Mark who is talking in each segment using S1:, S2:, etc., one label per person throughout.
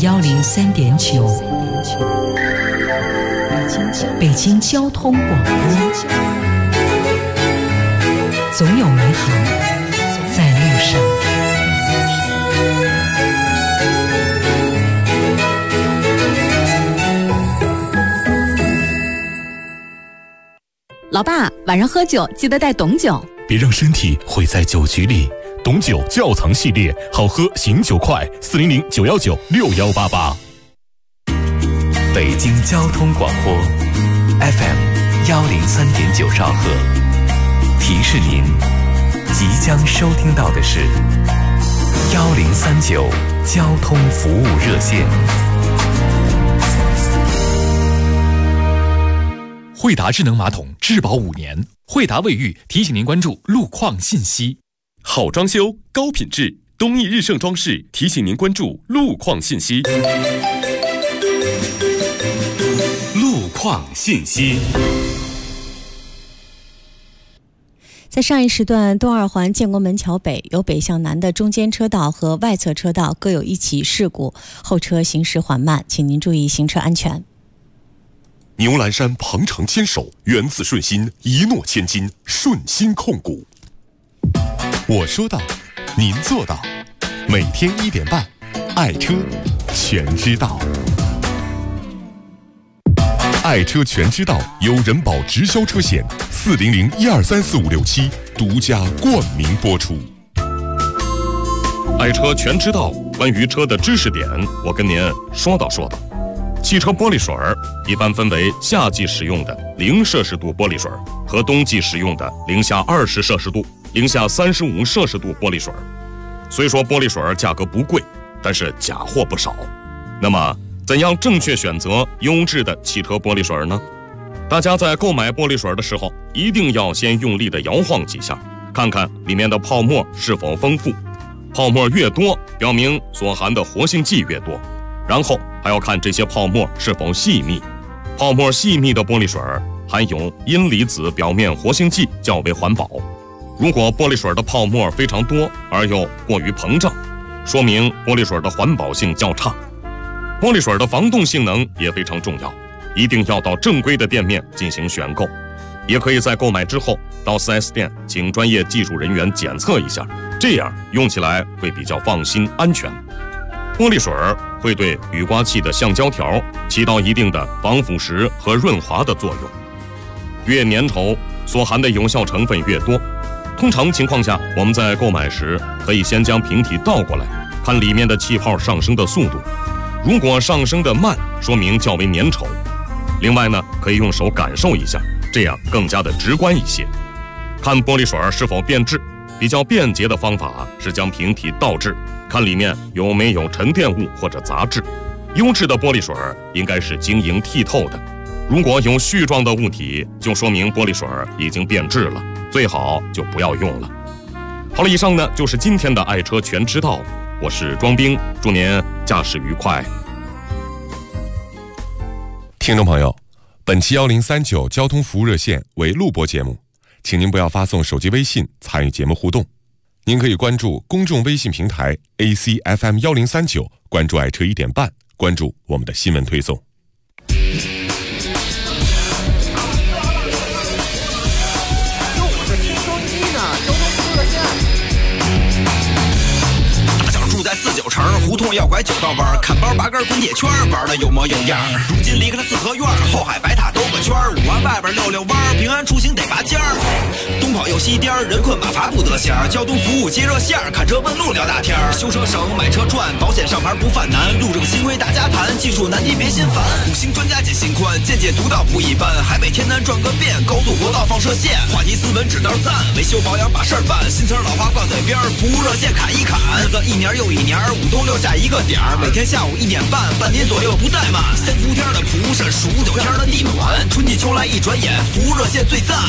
S1: 103.9，北京交通广播，总有美好在路上。
S2: 老爸，晚上喝酒记得带董酒，
S3: 别让身体毁在酒局里。董酒窖藏系列，好喝醒酒快，400-919-6188。
S4: 北京交通广播 FM 103.9兆赫，提示您即将收听到的是1039交通服务热线。
S3: 惠达智能马桶质保5年，惠达卫浴提醒您关注路况信息。好装修高品质，东义日盛装饰提醒您关注路况信息。路况信息。
S5: 在上一时段，东二环建国门桥北由北向南的中间车道和外侧车道各有一起事故，后车行驶缓慢，请您注意行车安全。
S3: 牛栏山鹏程牵手，源自顺心，一诺千金，顺心控股。我说到，您做到。每天1点半，爱车全知道。爱车全知道由人保直销车险400-1234567独家冠名播出。爱车全知道，关于车的知识点，我跟您说道。汽车玻璃水一般分为夏季使用的0摄氏度玻璃水和冬季使用的零下20摄氏度、零下35摄氏度玻璃水。虽说玻璃水价格不贵，但是假货不少。那么，怎样正确选择优质的汽车玻璃水呢？大家在购买玻璃水的时候，一定要先用力的摇晃几下，看看里面的泡沫是否丰富。泡沫越多，表明所含的活性剂越多。然后还要看这些泡沫是否细密，泡沫细密的玻璃水含有阴离子表面活性剂较为环保。如果玻璃水的泡沫非常多而又过于膨胀，说明玻璃水的环保性较差。玻璃水的防冻性能也非常重要，一定要到正规的店面进行选购，也可以在购买之后到 4S 店请专业技术人员检测一下，这样用起来会比较放心安全。玻璃水会对雨刮器的橡胶条起到一定的防腐蚀和润滑的作用，越粘稠所含的有效成分越多。通常情况下，我们在购买时可以先将瓶体倒过来，看里面的气泡上升的速度，如果上升的慢，说明较为粘稠。另外呢，可以用手感受一下，这样更加的直观一些。看玻璃水是否变质，比较便捷的方法是将瓶体倒置，看里面有没有沉淀物或者杂质。优质的玻璃水应该是晶莹剔透的，如果有絮状的物体，就说明玻璃水已经变质了，最好就不要用了。好了，以上呢就是今天的爱车全知道，我是庄兵，祝您驾驶愉快。听众朋友，本期1039交通服务热线为录播节目，请您不要发送手机微信参与节目互动。您可以关注公众微信平台 ACFM 1039，关注爱车1点半，关注我们的新闻推送。
S6: 在49城胡同要拐9道弯，看包拔根滚铁圈，玩的有模有样。如今离开了四合院，后海白塔兜个圈，5环外边溜弯，平安出行得拔尖儿。东跑又西颠，人困马乏不得闲。交通服务接热线，看车问路聊大天。修车省，买车赚，保险上牌不犯难。路政新规大家谈，技术难题别心烦。5星专家解心宽，见解独到不一般。海北天南转个遍，高速国道放射线。话题斯文指道赞，维修保养把事儿办。新词老话挂嘴边，服务热线侃一侃。日子一年又一年，5都留下一个点儿，每天下午1点半，半年左右不怠慢。3伏天的蒲扇，数9天的地暖，春季秋来一转眼，服务热线最赞。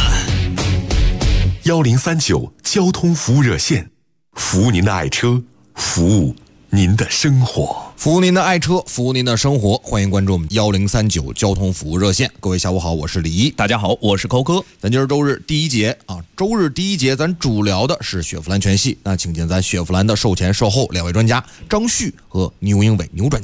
S3: 1039交通服务热线，服务您的爱车，服务您的生活，
S7: 服务您的爱车，服务您的生活。欢迎关注我们1039交通服务热线。各位下午好，我是李一。
S8: 大家好，我是高哥。
S7: 咱今儿周日第一节啊，周日第一节咱主聊的是雪佛兰全系。那请见咱雪佛兰的售前售后2位专家张旭和牛英伟牛专家。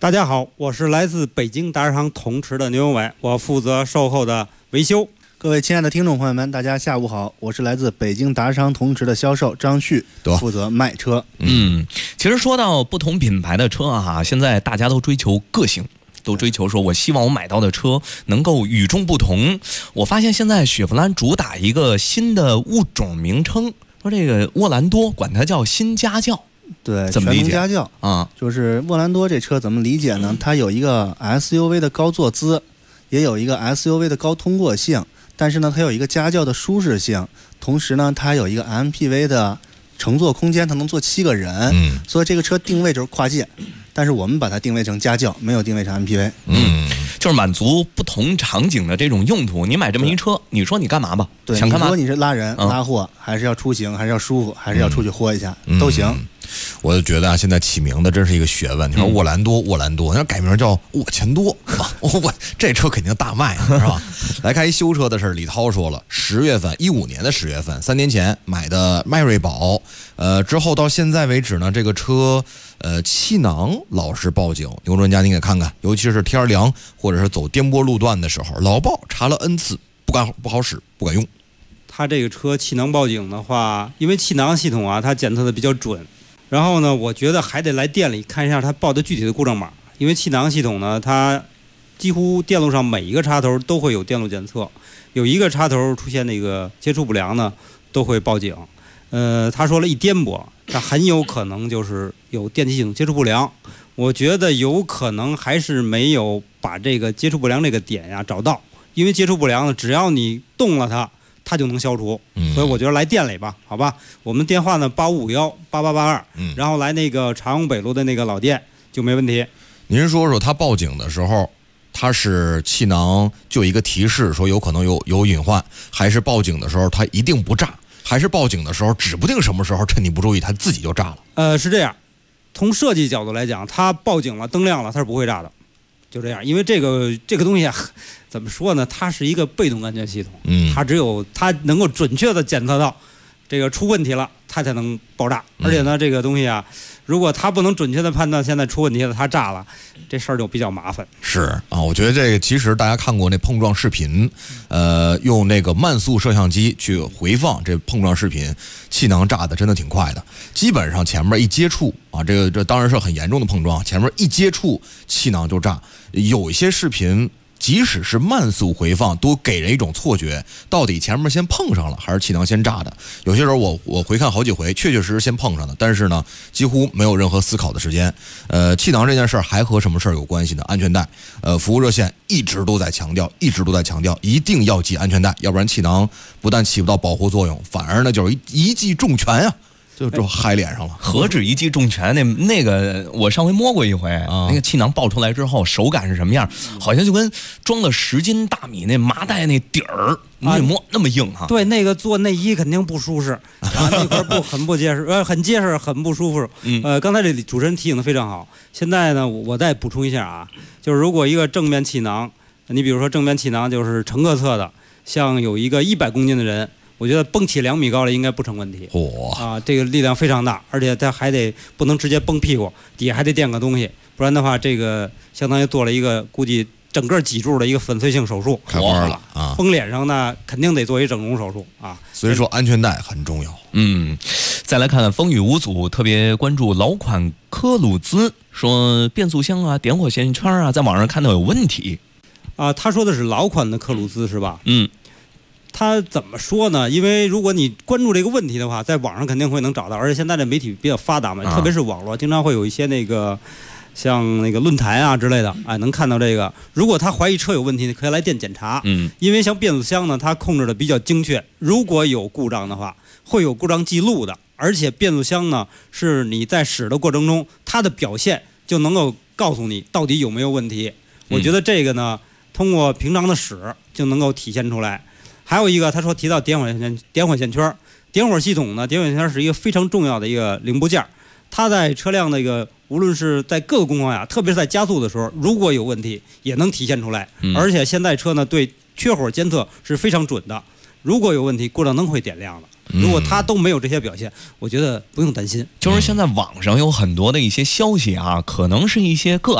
S8: 大家好，我是来自北京达人行同池的牛永伟，我负责售后的维修。
S9: 各位亲爱的听众朋友们，大家下午好，我是来自北京达人行同池的销售张旭，负责卖车。
S10: 其实说到不同品牌的车啊，现在大家都追求个性，都追求说我希望我买到的车能够与众不同。我发现现在雪佛兰主打一个新的物种名称，说这个沃兰多管它叫新家轿。
S9: 对，
S10: 怎么理解？
S9: 全能家轿
S10: 啊，
S9: 就是沃兰多这车怎么理解呢？它有一个 SUV 的高坐姿，也有一个 SUV 的高通过性，但是呢，它有一个家轿的舒适性，同时呢，它有一个 MPV 的乘坐空间，它能坐7个人。所以这个车定位就是跨界，但是我们把它定位成家轿，没有定位成 MPV。
S10: 就是满足不同场景的这种用途。你买这么一车，你说你干嘛吧？
S9: 对，
S10: 想干嘛？
S9: 你说你是拉人、拉货，还是要出行，还是要舒服，还是要出去豁一下，都行。
S7: 我就觉得啊，现在起名的真是一个学问。你说沃兰多，那改名叫沃钱多，这车肯定大卖，是吧？来看一修车的事儿，李涛说了，10月份，15年的10月份，3年前买的迈锐宝，之后到现在为止呢，这个车气囊老是报警。牛专家，您给看看，尤其是天凉或者是走颠簸路段的时候，老报查了 N 次，不好使，不敢用。
S8: 它这个车气囊报警的话，因为气囊系统啊，它检测的比较准。然后呢，我觉得还得来店里看一下它报的具体的故障码，因为气囊系统呢，它几乎电路上每一个插头都会有电路检测，有一个插头出现那个接触不良呢，都会报警。他说了一颠簸，它很有可能就是有电气系统接触不良。我觉得有可能还是没有把这个接触不良这个点呀找到，因为接触不良呢，只要你动了它就能消除。所以我觉得来店里吧，好吧，我们电话呢85518882，然后来那个长阳北路的那个老店就没问题。
S7: 您说说他报警的时候，他是气囊就有一个提示说有可能有隐患，还是报警的时候他一定不炸，还是报警的时候指不定什么时候趁你不注意他自己就炸了？
S8: 是这样，从设计角度来讲，他报警了灯亮了，他是不会炸的，就这样。因为这个东西啊，怎么说呢？它是一个被动安全系统，它只有它能够准确的检测到这个出问题了，它才能爆炸。而且呢，这个东西啊，如果它不能准确的判断现在出问题了，它炸了，这事儿就比较麻烦。
S7: 是啊，我觉得这个其实大家看过那碰撞视频，用那个慢速摄像机去回放这碰撞视频，气囊炸的真的挺快的，基本上前面一接触啊，这当然是很严重的碰撞，前面一接触气囊就炸。有一些视频即使是慢速回放，都给人一种错觉，到底前面先碰上了还是气囊先炸的。有些时候我回看好几回，确实先碰上的，但是呢，几乎没有任何思考的时间。气囊这件事儿还和什么事儿有关系呢？安全带。服务热线一直都在强调，一定要系安全带，要不然气囊不但起不到保护作用，反而呢就是一记重拳啊。就嗨脸上了，
S10: 何止一记重拳？那个，我上回摸过一回，那个气囊爆出来之后，手感是什么样？好像就跟装了10斤大米那麻袋那底儿，你摸那么硬哈。
S8: 对，那个做内衣肯定不舒适，那块很不结实，很结实，很不舒服。刚才这主持人提醒的非常好。现在呢，我再补充一下啊，就是如果一个正面气囊，你比如说正面气囊就是乘客侧的，像有一个100公斤的人。我觉得蹦起2米高了应该不成问题。这个力量非常大，而且它还得不能直接崩屁股，底下还得垫个东西，不然的话，这个相当于做了一个估计整个脊柱的一个粉碎性手术，
S7: 开花了啊！
S8: 崩脸上呢，肯定得做一整容手术啊。
S7: 所以说安全带很重要。
S10: 再来看风雨无阻，特别关注老款科鲁兹，说变速箱啊、点火线圈啊，在网上看到有问题
S8: 啊。他说的是老款的科鲁兹是吧？他怎么说呢？因为如果你关注这个问题的话，在网上肯定会能找到，而且现在的媒体比较发达嘛，特别是网络，经常会有一些那个像那个论坛啊之类的，能看到这个。如果他怀疑车有问题，可以来店检查。因为像变速箱呢，它控制的比较精确，如果有故障的话，会有故障记录的。而且变速箱呢，是你在使的过程中，它的表现就能够告诉你到底有没有问题。我觉得这个呢，通过平常的使就能够体现出来。还有一个，他说提到点火线圈，点火系统呢，点火线圈是一个非常重要的一个零部件，它在车辆那个无论是在各个工况下，特别是在加速的时候，如果有问题也能体现出来。而且现在车呢对缺火监测是非常准的，如果有问题，故障灯会点亮的。如果它都没有这些表现，我觉得不用担心。
S10: 就是现在网上有很多的一些消息啊，可能是一些个案。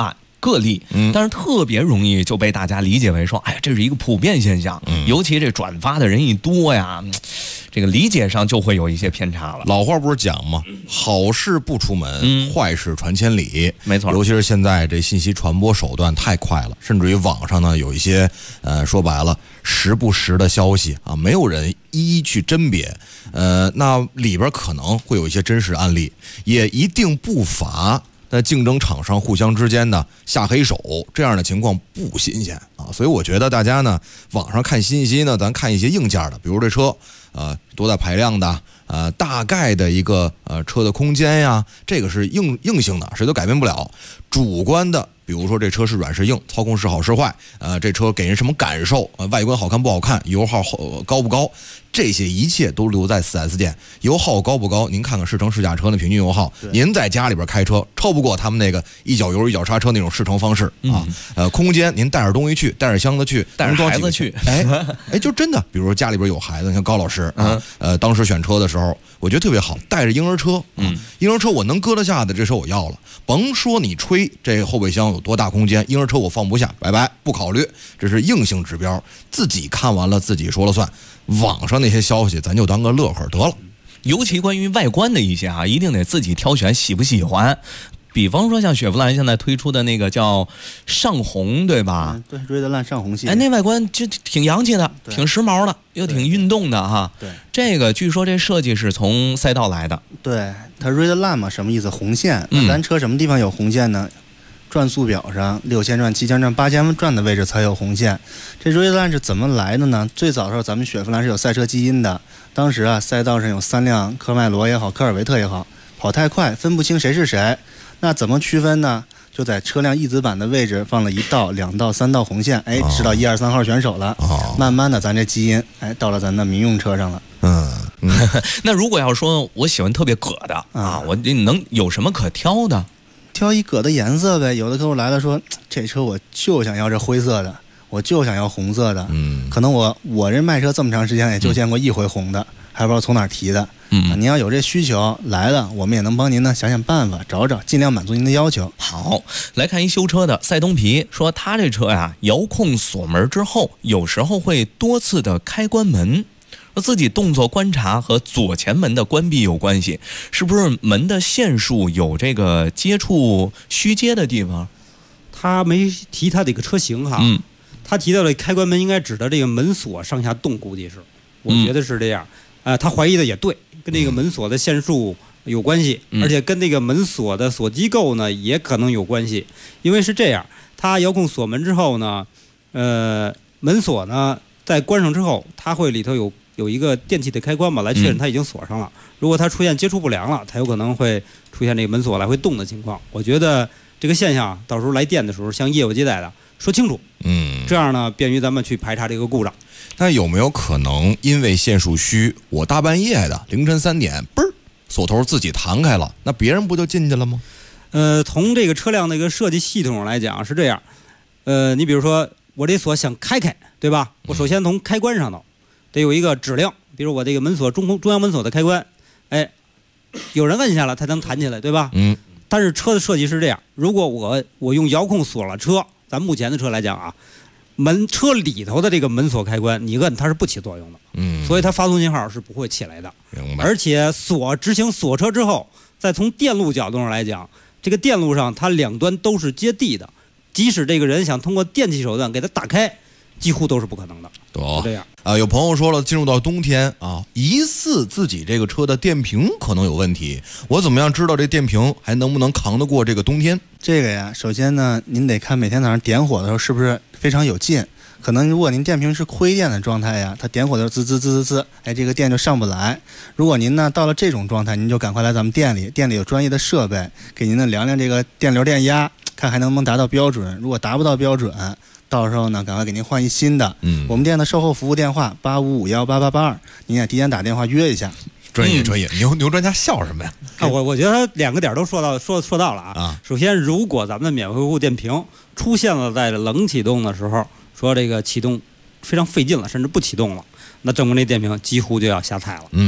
S10: 个例，但是特别容易就被大家理解为说，哎呀，这是一个普遍现象，尤其这转发的人一多呀，这个理解上就会有一些偏差了。
S7: 老话不是讲吗？好事不出门，坏事传千里。
S10: 没错，
S7: 尤其是现在这信息传播手段太快了，甚至于网上呢有一些说白了时不实的消息啊，没有人一一去甄别。那里边可能会有一些真实案例，也一定不乏在竞争厂商互相之间呢下黑手，这样的情况不新鲜啊。所以我觉得大家呢，网上看信息呢，咱看一些硬件的，比如这车多大排量的，大概的一个车的空间呀，这个是硬性的，谁都改变不了。主观的，比如说这车是软是硬，操控是好是坏，这车给人什么感受，外观好看不好看，油耗高不高，这些一切都留在 4S 店。油耗高不高，您看看试乘试驾车的平均油耗，您在家里边开车超不过他们那个一脚油一脚刹车那种试乘方式啊。空间您带着东西去，带着箱子去，
S10: 带着孩子去，
S7: 哎，就真的，比如说家里边有孩子，像高老师啊，当时选车的时候，我觉得特别好，带着婴儿车，婴儿车我能搁得下的，这车我要了，甭说你吹这后备箱有多大空间，婴儿车我放不下，拜拜，不考虑，这是硬性指标，自己看完了自己说了算，网上那些消息咱就当个乐呵得了。
S10: 尤其关于外观的一些一定得自己挑选，喜不喜欢。比方说像雪佛兰现在推出的那个叫上红，对吧？
S9: 对，瑞德兰上红系。
S10: 哎，那外观就挺洋气的，挺时髦的，又挺运动的哈。
S9: 对，
S10: 这个据说这设计是从赛道来的。
S9: 对，它瑞德兰嘛，什么意思？红线。那咱车什么地方有红线呢？转速表上6000转、7000转、8000转的位置才有红线。这瑞德兰是怎么来的呢？最早的时候，咱们雪佛兰是有赛车基因的。当时赛道上有3辆科迈罗也好，科尔维特也好，跑太快，分不清谁是谁。那怎么区分呢？就在车辆翼子板的位置放了1道、2道、3道红线，哎，知道1、2、3号选手了。慢慢的，咱这基因到了咱的民用车上了。
S10: 那如果要说我喜欢特别葛的我能有什么可挑的？
S9: 挑一葛的颜色呗。有的客户来了说，这车我就想要这灰色的，我就想要红色的。可能我这卖车这么长时间也就见过一回红的，还不知道从哪儿提的。您要有这需求来了，我们也能帮您呢想想办法，找尽量满足您的要求。
S10: 好，来看一修车的赛东皮说，他这车呀，遥控锁门之后，有时候会多次的开关门，说自己动作观察和左前门的关闭有关系，是不是门的线数有这个接触虚接的地方？
S8: 他没提他的一个车型哈，他提到的开关门应该指的这个门锁上下动，估计是，我觉得是这样。他怀疑的也对，跟这个门锁的线数有关系，而且跟那个门锁的锁机构呢也可能有关系。因为是这样，他遥控锁门之后呢，门锁呢在关上之后，它会里头有一个电器的开关嘛，来确认它已经锁上了。如果它出现接触不良了，它有可能会出现这个门锁来回动的情况。我觉得这个现象到时候来电的时候，向业务接待的说清楚，这样呢便于咱们去排查这个故障。
S7: 那有没有可能因为线数虚，我大半夜的凌晨3点，嘣儿锁头自己弹开了，那别人不就进去了吗？
S8: 从这个车辆的一个设计系统来讲是这样，你比如说我这锁想开，对吧？我首先从开关上头得有一个指令，比如我这个门锁中央门锁的开关，哎，有人摁下了它能弹起来，对吧？但是车的设计是这样，如果我用遥控锁了车，咱目前的车来讲啊，车里头的这个门锁开关，你摁它是不起作用的，所以它发送信号是不会起来的。
S7: 明白。
S8: 而且执行锁车之后，再从电路角度上来讲，这个电路上它两端都是接地的，即使这个人想通过电气手段给它打开，几乎都是不可能的。就这样
S7: 有朋友说了，进入到冬天啊，疑似自己这个车的电瓶可能有问题，我怎么样知道这电瓶还能不能扛得过这个冬天？
S9: 这个呀，首先呢，您得看每天早上点火的时候是不是非常有劲。可能如果您电瓶是亏电的状态呀，它点火的时候滋滋滋滋滋，哎，这个电就上不来。如果您呢到了这种状态，您就赶快来咱们店里，店里有专业的设备给您呢量量这个电流电压，看还能不能达到标准。如果达不到标准，到时候呢赶快给您换一新的。我们店的售后服务电话85518882，您也提前打电话约一下。
S7: 专业，牛专家笑什么呀？
S8: 我觉得他两个点都说到了啊。首先，如果咱们的免费维护电瓶出现了在冷启动的时候，说这个启动非常费劲了，甚至不启动了，那证明这电瓶几乎就要下菜了。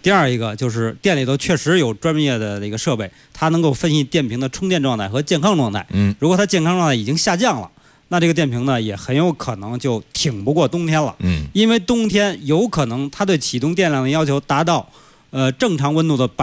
S8: 第二一个就是店里头确实有专业的那个设备，它能够分析电瓶的充电状态和健康状态。如果它健康状态已经下降了，那这个电瓶呢也很有可能就挺不过冬天了。因为冬天有可能它对启动电量的要求达到正常温度的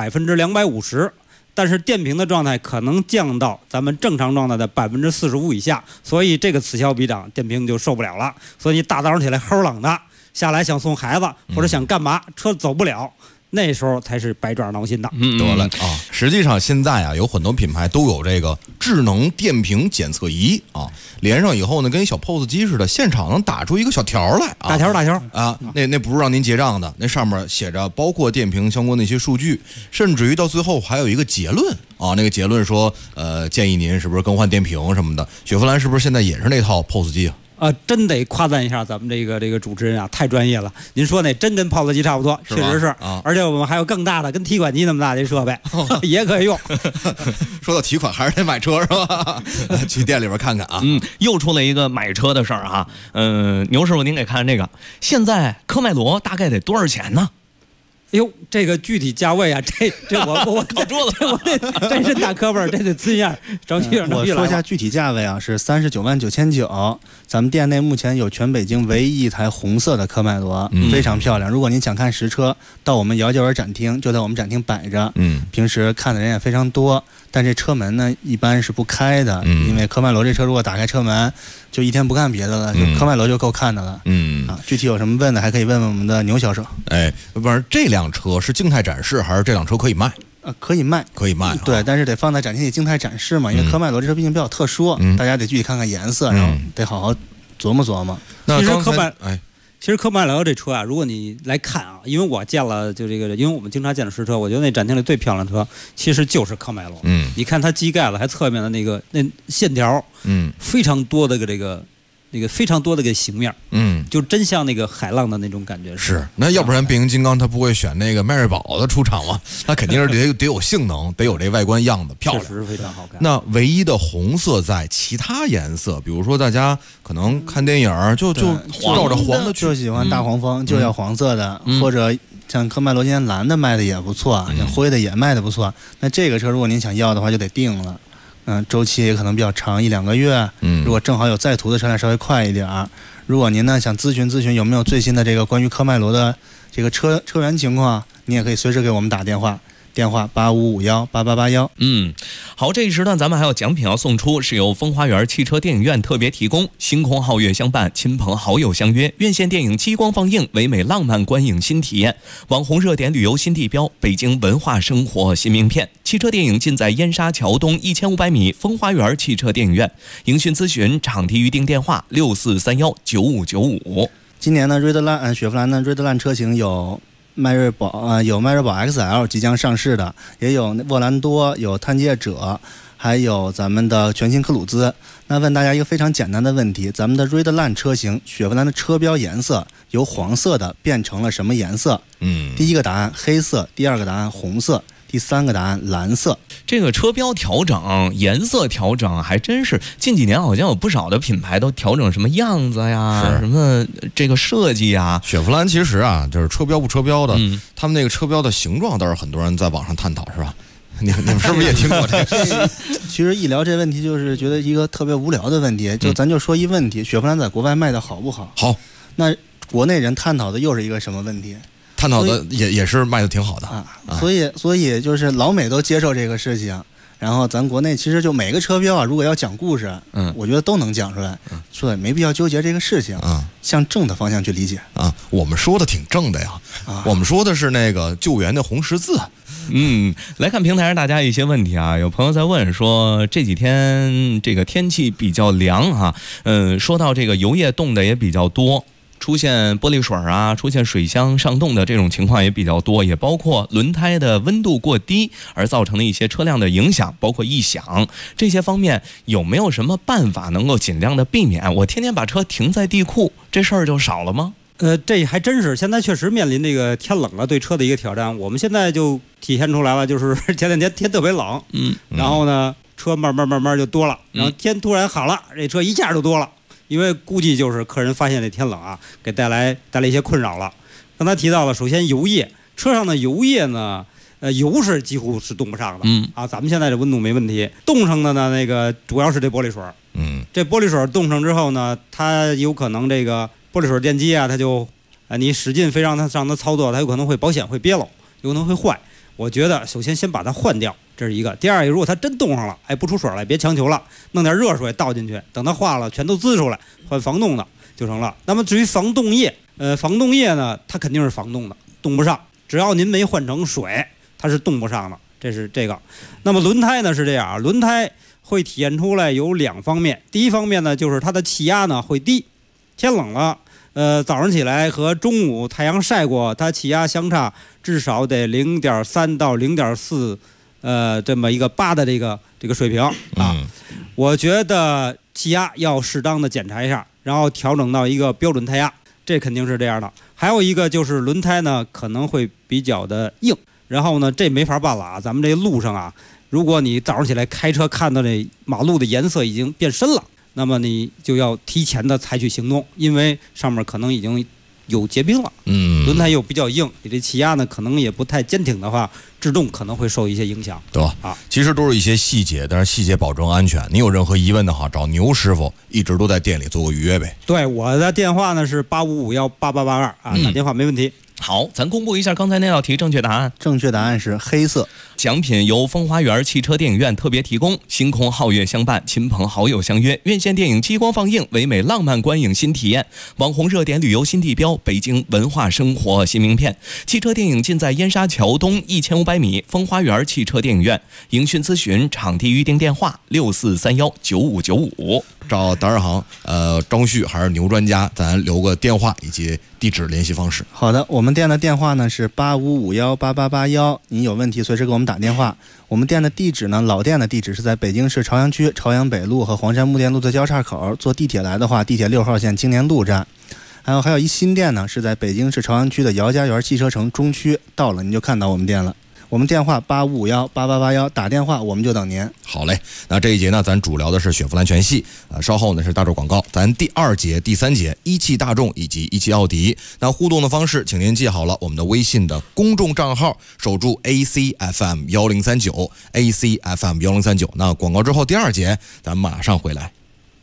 S8: 250%，但是电瓶的状态可能降到咱们正常状态的45%以下，所以这个此消彼长，电瓶就受不了了。所以你大早上起来齁冷的，下来想送孩子或者想干嘛，车走不了。那时候才是百爪挠心的。
S7: 得了啊！实际上现在啊，有很多品牌都有这个智能电瓶检测仪啊，连上以后呢，跟小 POS 机似的，现场能打出一个小条来啊，
S8: 大条
S7: 啊，那不是让您结账的，那上面写着包括电瓶相关的一些数据，甚至于到最后还有一个结论啊，那个结论说，建议您是不是更换电瓶什么的。雪佛兰是不是现在也是那套 POS 机啊？
S8: 真得夸赞一下咱们这个主持人啊，太专业了。您说那真跟 POS 机差不多，确实是啊。而且我们还有更大的，跟提款机那么大的设备，也可以用。
S7: 说到提款，还是得买车是吧？去店里边看看啊。
S10: 又出了一个买车的事儿啊。牛师傅，您给看这个，现在科迈罗大概得多少钱呢？
S8: 哎呦，这个具体价位啊，这我
S10: 靠桌子，
S8: 我这真是大科本，这得咨询一下程序员。
S9: 我说一下具体价位啊，是39.999万。咱们店内目前有全北京唯一一台红色的科迈罗，非常漂亮。如果您想看实车，到我们姚家园展厅，就在我们展厅摆着。平时看的人也非常多，但这车门呢一般是不开的，因为科迈罗这车如果打开车门，就一天不干别的了，就科迈罗就够看的了。具体有什么问的，还可以问问我们的牛销售。
S7: 不是这辆车是静态展示，还是这辆车可以卖？
S9: 可以卖，
S7: 可以卖。
S9: 对，但是得放在展厅里静态展示嘛，因为科迈罗这车毕竟比较特殊，大家得具体看看颜色，然后得好好琢磨琢磨。
S8: 其实科迈罗这车啊，如果你来看啊，因为我见了就这个，因为我们经常见的实车，我觉得那展厅里最漂亮的车其实就是科迈罗。你看它机盖子还侧面的那线条，非常多的那个非常多的个形面，就真像那个海浪的那种感觉。
S7: 是，那要不然变形金刚它不会选那个迈锐宝的出场吗？它肯定是得有性能，得有这外观样子漂亮，
S8: 确实非常好看。
S7: 那唯一的红色在其他颜色，比如说大家可能看电影就照着黄的去，
S9: 就喜欢大黄蜂，就要黄色的，或者像科迈罗今天蓝的卖的也不错，像灰的也卖的不错。那这个车如果您想要的话，就得定了。周期也可能比较长，1-2个月。如果正好有在途的车辆，稍微快一点。如果您呢想咨询有没有最新的这个关于科迈罗的这个车源情况，你也可以随时给我们打电话。电话85518881。
S10: 好，这一时段咱们还有奖品要送出，是由风花园汽车电影院特别提供，星空皓月相伴，亲朋好友相约，院线电影激光放映，唯美浪漫观影新体验，网红热点旅游新地标，北京文化生活新名片。汽车电影尽在燕莎桥东1500米风花园汽车电影院。营讯咨询场地预订电话64319595。
S9: 今年呢，雪佛兰的瑞德兰车型有迈锐宝XL 即将上市的，也有沃兰多，有探界者，还有咱们的全新科鲁兹。那问大家一个非常简单的问题，咱们的瑞德兰车型雪佛兰的车标颜色由黄色的变成了什么颜色？第一个答案黑色，第二个答案红色，第三个答案蓝色。
S10: 这个车标调整、颜色调整，还真是近几年好像有不少的品牌都调整什么样子呀，什么这个设计呀。
S7: 雪佛兰其实啊，就是车标不车标的，他们那个车标的形状倒是很多人在网上探讨，是吧？你们是不是也听过这个？
S9: 其实一聊这问题，就是觉得一个特别无聊的问题。咱就说一问题，雪佛兰在国外卖的好不好？
S7: 好。
S9: 那国内人探讨的又是一个什么问题？
S7: 探讨的也是卖的挺好的
S9: 啊，所以就是老美都接受这个事情，然后咱国内其实就每个车标啊，如果要讲故事，我觉得都能讲出来，所以没必要纠结这个事情，向正的方向去理解
S7: 啊。我们说的挺正的呀，我们说的是那个救援的红十字。
S10: 来看平台上大家一些问题啊，有朋友在问说这几天这个天气比较凉啊，说到这个油液冻的也比较多。出现玻璃水啊，出现水箱上冻的这种情况也比较多，也包括轮胎的温度过低而造成的一些车辆的影响，包括异响，这些方面有没有什么办法能够尽量的避免？我天天把车停在地库，这事儿就少了吗？
S8: 这还真是，现在确实面临这个天冷了对车的一个挑战。我们现在就体现出来了，就是前两天天特别冷，然后呢车慢慢就多了，然后天突然好了，这车一下就多了。因为估计就是客人发现这天冷啊，给带来一些困扰了。刚才提到了，首先油液车上的油液呢，油是几乎是冻不上的。咱们现在这温度没问题，冻上的呢，那个主要是这玻璃水。这玻璃水冻上之后呢，它有可能这个玻璃水电机啊，它就你使劲非让它操作，它有可能会保险会憋漏，有可能会坏。我觉得首先把它换掉，这是一个。第二个，如果它真冻上了，不出水来，别强求了，弄点热水倒进去，等它化了全都滋出来，换防冻的就成了。那么至于防冻液，防冻液呢，它肯定是防冻的，冻不上。只要您没换成水，它是冻不上的，这是这个。那么轮胎呢是这样，轮胎会体现出来有2方面。第一方面呢，就是它的气压呢会低，天冷了。早上起来和中午太阳晒过，它气压相差至少得0.3到0.4，这么一个8的这个水平啊。我觉得气压要适当的检查一下，然后调整到一个标准胎压，这肯定是这样的。还有一个就是轮胎呢可能会比较的硬，然后呢这没法办了啊，咱们这路上啊，如果你早上起来开车看到这马路的颜色已经变深了，那么你就要提前的采取行动，因为上面可能已经有结冰了。轮胎又比较硬，你这气压呢可能也不太坚挺的话，制动可能会受一些影响。
S7: 对吧？其实都是一些细节，但是细节保证安全。你有任何疑问的话，找牛师傅，一直都在店里做个预约呗。
S8: 对，我的电话呢是85518882啊，打电话没问题。
S10: 好，咱公布一下刚才那道题正确答案。
S9: 正确答案是黑色。
S10: 奖品由风花园汽车电影院特别提供，星空皓月相伴，亲朋好友相约，院线电影激光放映，唯美浪漫观影新体验，网红热点旅游新地标，北京文化生活新名片。汽车电影尽在燕莎桥东1500米风花园汽车电影院。营讯咨询场地预订电话6431959595。
S7: 找达人行张旭还是牛专家，咱留个电话以及地址联系方式。
S9: 好的，我们店的电话呢是85518881，您有问题随时给我们打电话。我们店的地址呢，老店的地址是在北京市朝阳区朝阳北路和黄山木店路的交叉口，坐地铁来的话，地铁6号线青年路站。还有一新店呢，是在北京市朝阳区的姚家园汽车城中区，到了您就看到我们店了。我们电话85518881，打电话我们就等您。
S7: 好嘞，那这一节呢，咱主聊的是雪佛兰全系，稍后呢是大众广告。咱第2节、第3节，一汽大众以及一汽奥迪。那互动的方式，请您记好了，我们的微信的公众账号，守住 ACFM1039 ACFM1039。那广告之后，第2节咱马上回来。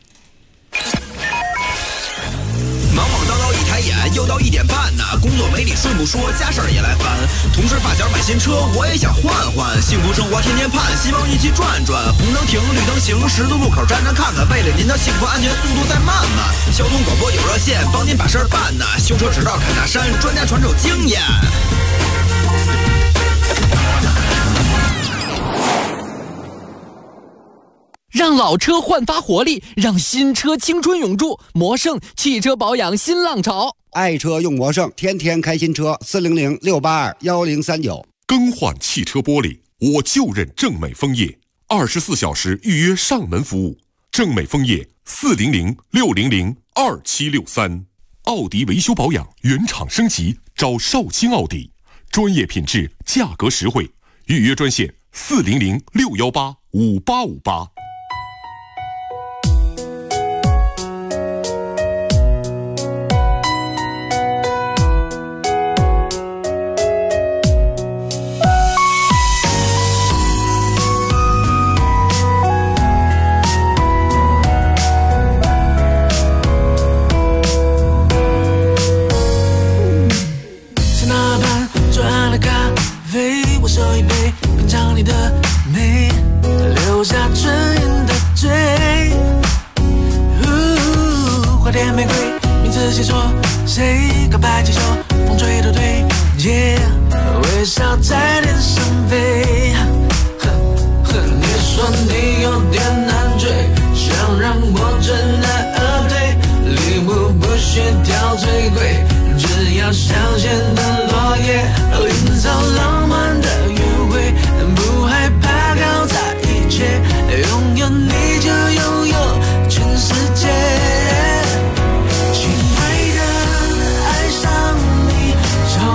S6: 忙忙叨叨一抬眼，又到1点半呢，工作没理顺不说，家事儿也来烦。同事发小买新车，我也想换换，幸福生活天天盼，希望一起转转。红灯停，绿灯行，十字路口站站看看，为了您的幸福安全，速度再慢慢。交通广播有热线，帮您把事儿办呢。修车指导侃大山，专家传授经验。
S11: 让老车焕发活力，让新车青春永驻。魔胜汽车保养新浪潮，
S12: 爱车用魔胜，天天开新车。400-682-1039。
S13: 更换汽车玻璃，我就认正美枫叶，24小时预约上门服务。正美枫叶400-600-2763。奥迪维修保养原厂升级，找少卿奥迪，专业品质，价格实惠。预约专线400-618-5858。
S14: 爱上你，找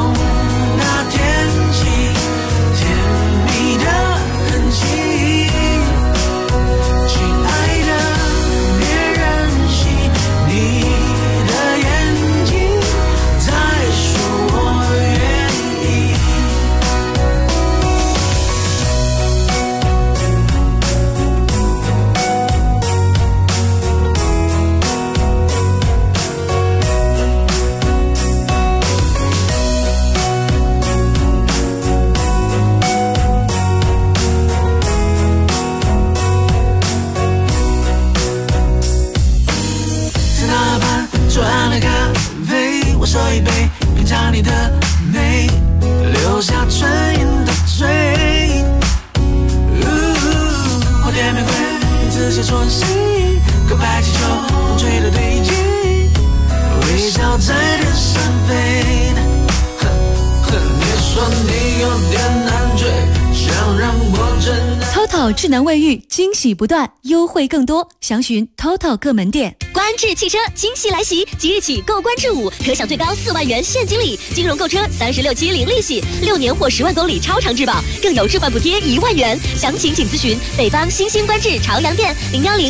S2: Total 智能卫浴，惊喜不断，优惠更多，详询 Total 各门店。
S14: 观致汽车惊喜来袭，即日起购观致5可享最高4万元现金礼，金融购车36期零利息，6年或10万公里超长质保，更有置换补贴1万元。详情请咨询北方新兴观致朝阳店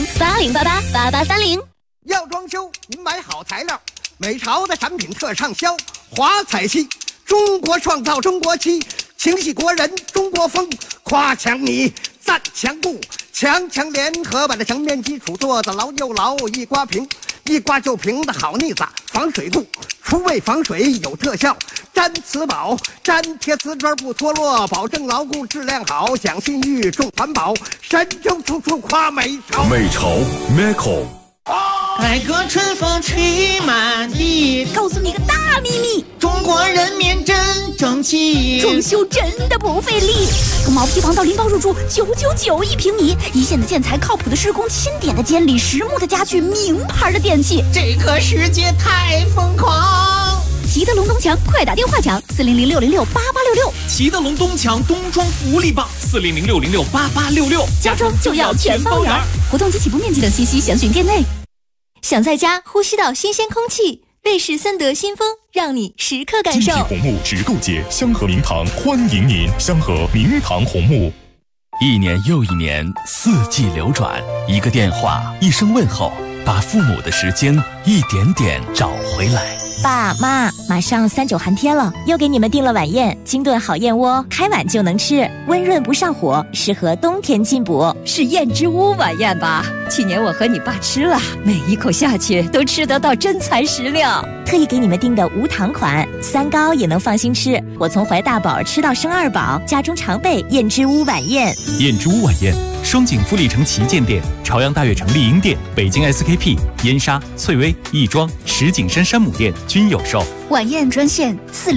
S14: 01080888830。
S15: 要装修，您买好材料，美朝的产品特畅销，华彩漆，中国创造中国漆，情系国人中国风，夸墙米，赞墙布，强联合把这墙面基础做得牢又牢，一刮平，一刮就平的好腻子，防水度，除味防水有特效，粘瓷宝，粘贴瓷砖不脱落，保证牢固质量好，讲信誉重环保，神州处处夸美朝。
S13: 美朝 Meco。
S16: 改革春风吹满地，
S14: 告诉你个大秘密，
S16: 中国人民真争气，
S14: 装修真的不费力。从毛坯房到拎包入住，999一平米，一线的建材，靠谱的施工，钦点的监理，实木的家具，名牌的电器，
S16: 这个世界太疯狂。
S14: 齐德龙东墙，快打电话抢400-606-8866。
S11: 齐德龙东墙冬装福利棒，400-606-8866，
S14: 家装就要全包圆。活动及起步面积等信息详询店内。想在家呼吸到新鲜空气，瑞士森德新风让你时刻感受。
S13: 金体红木直购节，香河明堂欢迎您，香河明堂红木。
S4: 一年又一年，4季流转，一个电话，一声问候，把父母的时间一点点找回来。
S17: 爸妈，马上3·9寒天了，又给你们订了晚宴，精炖好燕窝，开碗就能吃，温润不上火，适合冬天进补。
S2: 是燕之屋晚宴吧？去年我和你爸吃了，每一口下去都吃得到真材实料。
S17: 特意给你们订的无糖款，3高也能放心吃。我从怀大宝吃到生2宝，家中常备燕之屋晚宴。
S18: 燕之屋晚宴，双井富力城旗舰店、朝阳大悦城丽婴店、北京 SKP、燕莎、翠微、亦庄、石景山山姆店均有售。
S14: 晚宴专线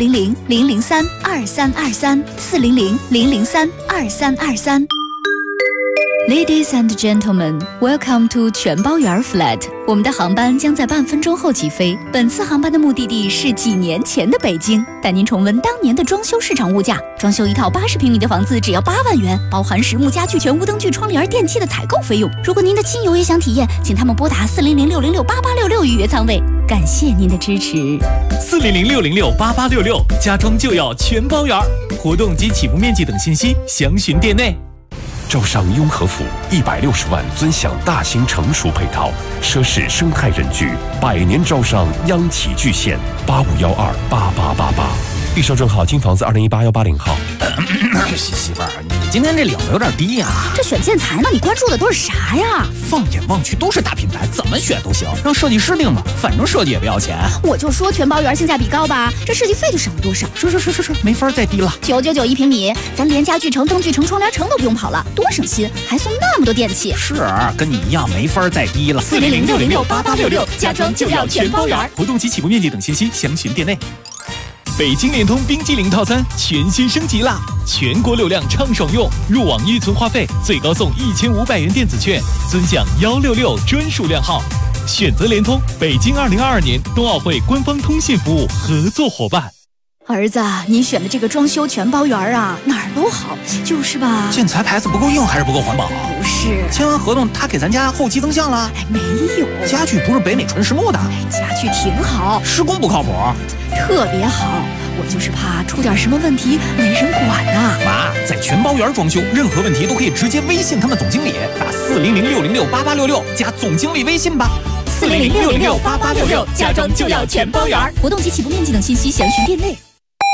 S14: 400-003-2323，400-003-2323。Ladies and gentlemen, welcome to 全包圆 flat。我们的航班将在半分钟后起飞。本次航班的目的地是几年前的北京，带您重温当年的装修市场物价。装修一套80平米的房子只要8万元，包含实木家具、全屋灯具、窗帘、电器的采购费用。如果您的亲友也想体验，请他们拨打400-606-8866预约舱位。感谢您的支持。
S18: 400-606-8866，家装就要全包圆。活动及起步面积等信息详询店内。
S13: 招商雍和府160万尊享大型成熟配套，奢侈生态人居，100年招商央企巨献，85128888。预售正号金房子2018-180号。
S11: 媳妇儿，你今天这领子有点低呀。
S14: 这选建材呢，你关注的都是啥呀？
S11: 放眼望去都是大品牌，怎么选都行，让设计师定吧，反正设计也不要钱。
S14: 我就说全包圆性价比高吧，这设计费就省了多少？
S11: 是，没法再低了。
S14: 999一平米，咱连家具城、灯具城、窗帘城都不用跑了，多省心，还送那么多电器。
S11: 是，跟你一样没法再低了。
S14: 400-606-8866，家装就要全包圆。
S18: 活动及起步面积等信息详询店内。北京联通冰激凌套餐全新升级啦！全国流量畅爽用，入网预存话费最高送1500元电子券，尊享166专属量号。选择联通，北京2022年冬奥会官方通信服务合作伙伴。
S14: 儿子，你选的这个装修全包圆啊，哪儿都好，就是吧？
S11: 建材牌子不够硬还是不够环保？
S14: 不是，
S11: 签完合同他给咱家后期增项了？
S14: 没有，
S11: 家具不是北美纯实木的。
S14: 家具挺好，
S11: 施工不靠谱，
S14: 特别好。我就是怕出点什么问题没人管呐。
S11: 妈，在全包圆装修，任何问题都可以直接微信他们总经理，打400-606-8866加总经理微信吧。
S14: 400-606-8866，家装就要全包圆。活动及起步面积等信息详询店内。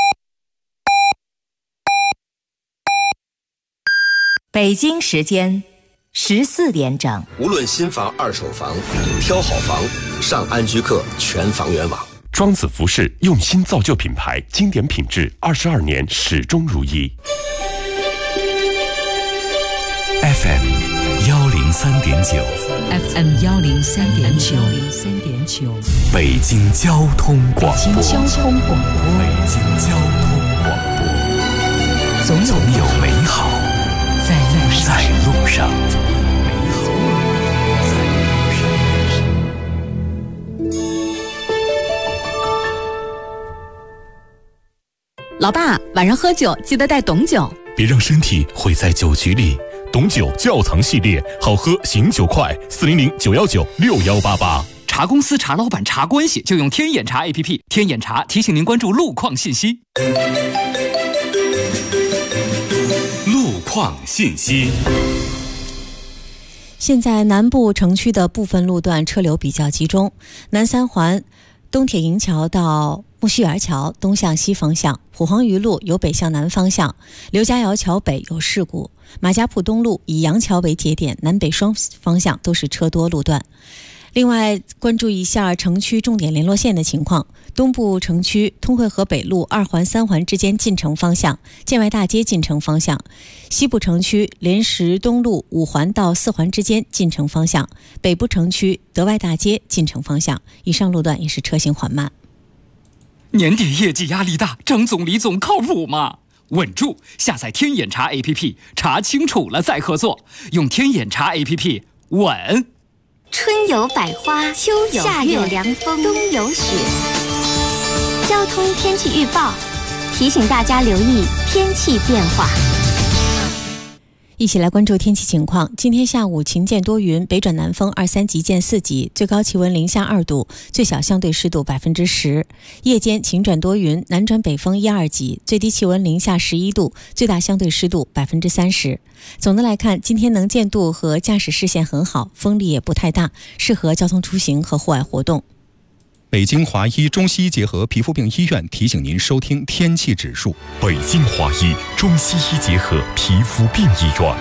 S19: 北京时间14点整。
S20: 无论新房、二手房，挑好房，上安居客全房源网。
S13: 庄子服饰用心造就品牌，经典品质，22年始终如一。
S4: FM 103.9
S1: FM 103.9
S4: 北京交通广播。
S1: 北京交通广播。
S4: 北京交通广播。总有美好在路上。
S2: 老爸，晚上喝酒记得带懂酒，
S4: 别让身体毁在酒局里。
S13: 董酒窖藏系列，好喝醒酒快，400-919-6188。
S11: 查公司、查老板、查关系，就用天眼查 APP。天眼查提醒您关注路况信息。
S4: 路况信息。
S5: 现在南部城区的部分路段车流比较集中，南三环东铁营桥到木樨园桥东向西方向，蒲黄榆路由北向南方向，刘家窑桥北有事故，马家铺东路以杨桥为节点，南北双方向都是车多路段。另外关注一下城区重点联络线的情况，东部城区通惠河北路2环3环之间进城方向，建外大街进城方向；西部城区莲石东路5环到4环之间进城方向，北部城区德外大街进城方向。以上路段也是车行缓慢。
S11: 年底业绩压力大，张总李总靠谱吗？稳住！下载天眼查 APP， 查清楚了再合作，用天眼查 APP 稳。
S21: 春有百花，秋有夏有凉风，冬有雪。交通天气预报提醒大家留意天气变化。
S5: 一起来关注天气情况。今天下午晴间多云，北转南风2、3级见4级，最高气温零下2度，最小相对湿度10%。夜间晴转多云，南转北风1、2级，最低气温零下11度，最大相对湿度30%。总的来看，今天能见度和驾驶视线很好，风力也不太大，适合交通出行和户外活动。
S22: 北京华医中西医结合皮肤病医院提醒您收听天气指数。
S13: 北京华医中西医结合皮肤病医院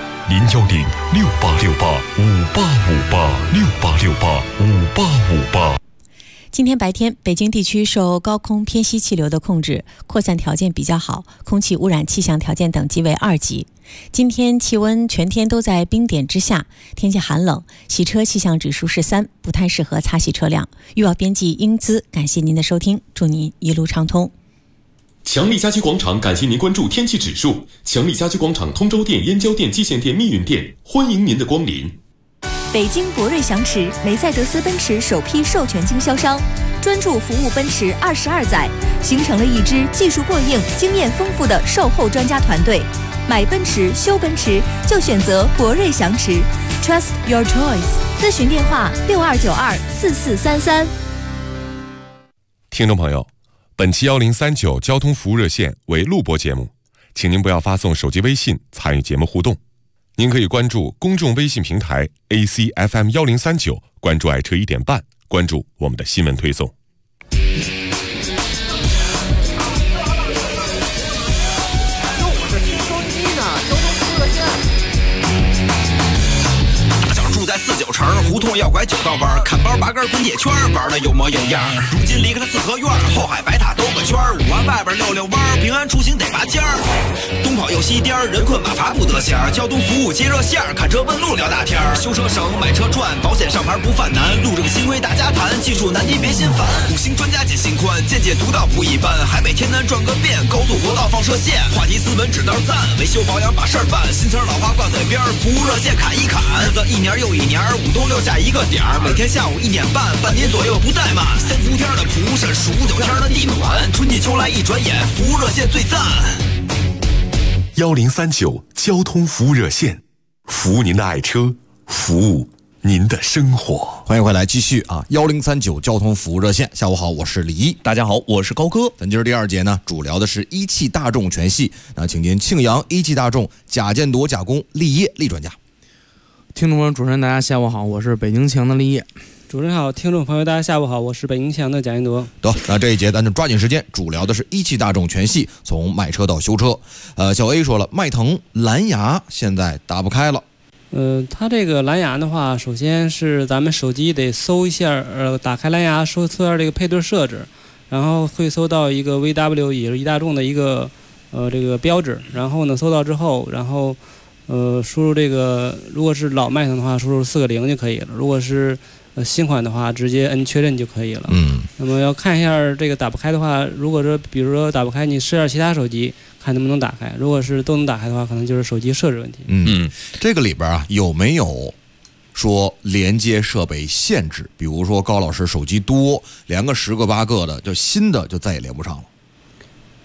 S13: ，010-6868-5858，6868-5858。
S5: 今天白天，北京地区受高空偏西气流的控制，扩散条件比较好，空气污染气象条件等级为2级。今天气温全天都在冰点之下，天气寒冷，洗车气象指数是3，不太适合擦洗车辆。预报编辑英姿，感谢您的收听，祝您一路畅通。
S13: 强力家居广场感谢您关注天气指数。强力家居广场通州店、燕郊店、蓟县店、密云店，欢迎您的光临。
S14: 北京博瑞祥驰，梅赛德斯奔驰首批授权经销商，专注服务奔驰22载，形成了一支技术过硬、经验丰富的售后专家团队。买奔驰、修奔驰就选择博瑞祥驰 ，Trust your choice。咨询电话62924433。
S3: 听众朋友，本期1039交通服务热线为录播节目，请您不要发送手机微信参与节目互动。您可以关注公众微信平台 ACFM1039，关注爱车1点半，关注我们的新闻推送。
S6: 住在49城，胡同要拐9道弯，看包拔根滚铁圈，玩的有模有样。如今离开了四合院，后海白塔兜个圈，5环外边溜溜弯，平安出行得拔尖儿。东跑又西颠，人困马乏不得闲。交通服务接热线，看车问路聊大天。修车省，买车赚，保险上牌不犯难。路这个新规大家谈，技术难题别心烦。5星专家解心宽，见解独到不一般。海北天南转个遍，高速国道放射线。话题斯文指道赞，维修保养把事儿办。新词老话挂嘴边，服务热线砍一砍。日子1年又1年，5东6下一个点儿，每天下午1点半，半年左右不怠慢。3伏天的蒲是数9天的地暖，春季秋来一转眼，服务热线最赞。
S13: 1039交通服务热线，服务您的爱车，服务您的生活。
S7: 欢迎回来，继续啊！1039交通服务热线，下午好，我是李一，
S10: 大家好，我是高哥。
S7: 咱今儿第2节呢，主聊的是一汽大众全系，那请您庆阳一汽大众贾建铎甲工立业立专家。
S23: 听众朋友、主持人，大家下午好，我是北京庆阳的立业。
S8: 主持人好，听众朋友大家下午好，我是北京庆阳的贾建铎。
S7: 得，那这一节咱就抓紧时间，主聊的是一汽大众全系，从买车到修车。小 A 说了，迈腾蓝牙现在打不开了。
S8: 它这个蓝牙的话，首先是咱们手机得搜一下，打开蓝牙搜一下这个配对设置，然后会搜到一个 VW 也是一大众的一个这个标志，然后呢搜到之后，然后输入这个，如果是老迈腾的话，输入4个0就可以了；如果是新款的话，直接摁确认就可以了。那么要看一下这个打不开的话，如果说比如说打不开，你试下其他手机看能不能打开。如果是都能打开的话，可能就是手机设置问题。
S7: 这个里边啊有没有说连接设备限制？比如说高老师手机多，连个10个8个的，就新的就再也连不上了。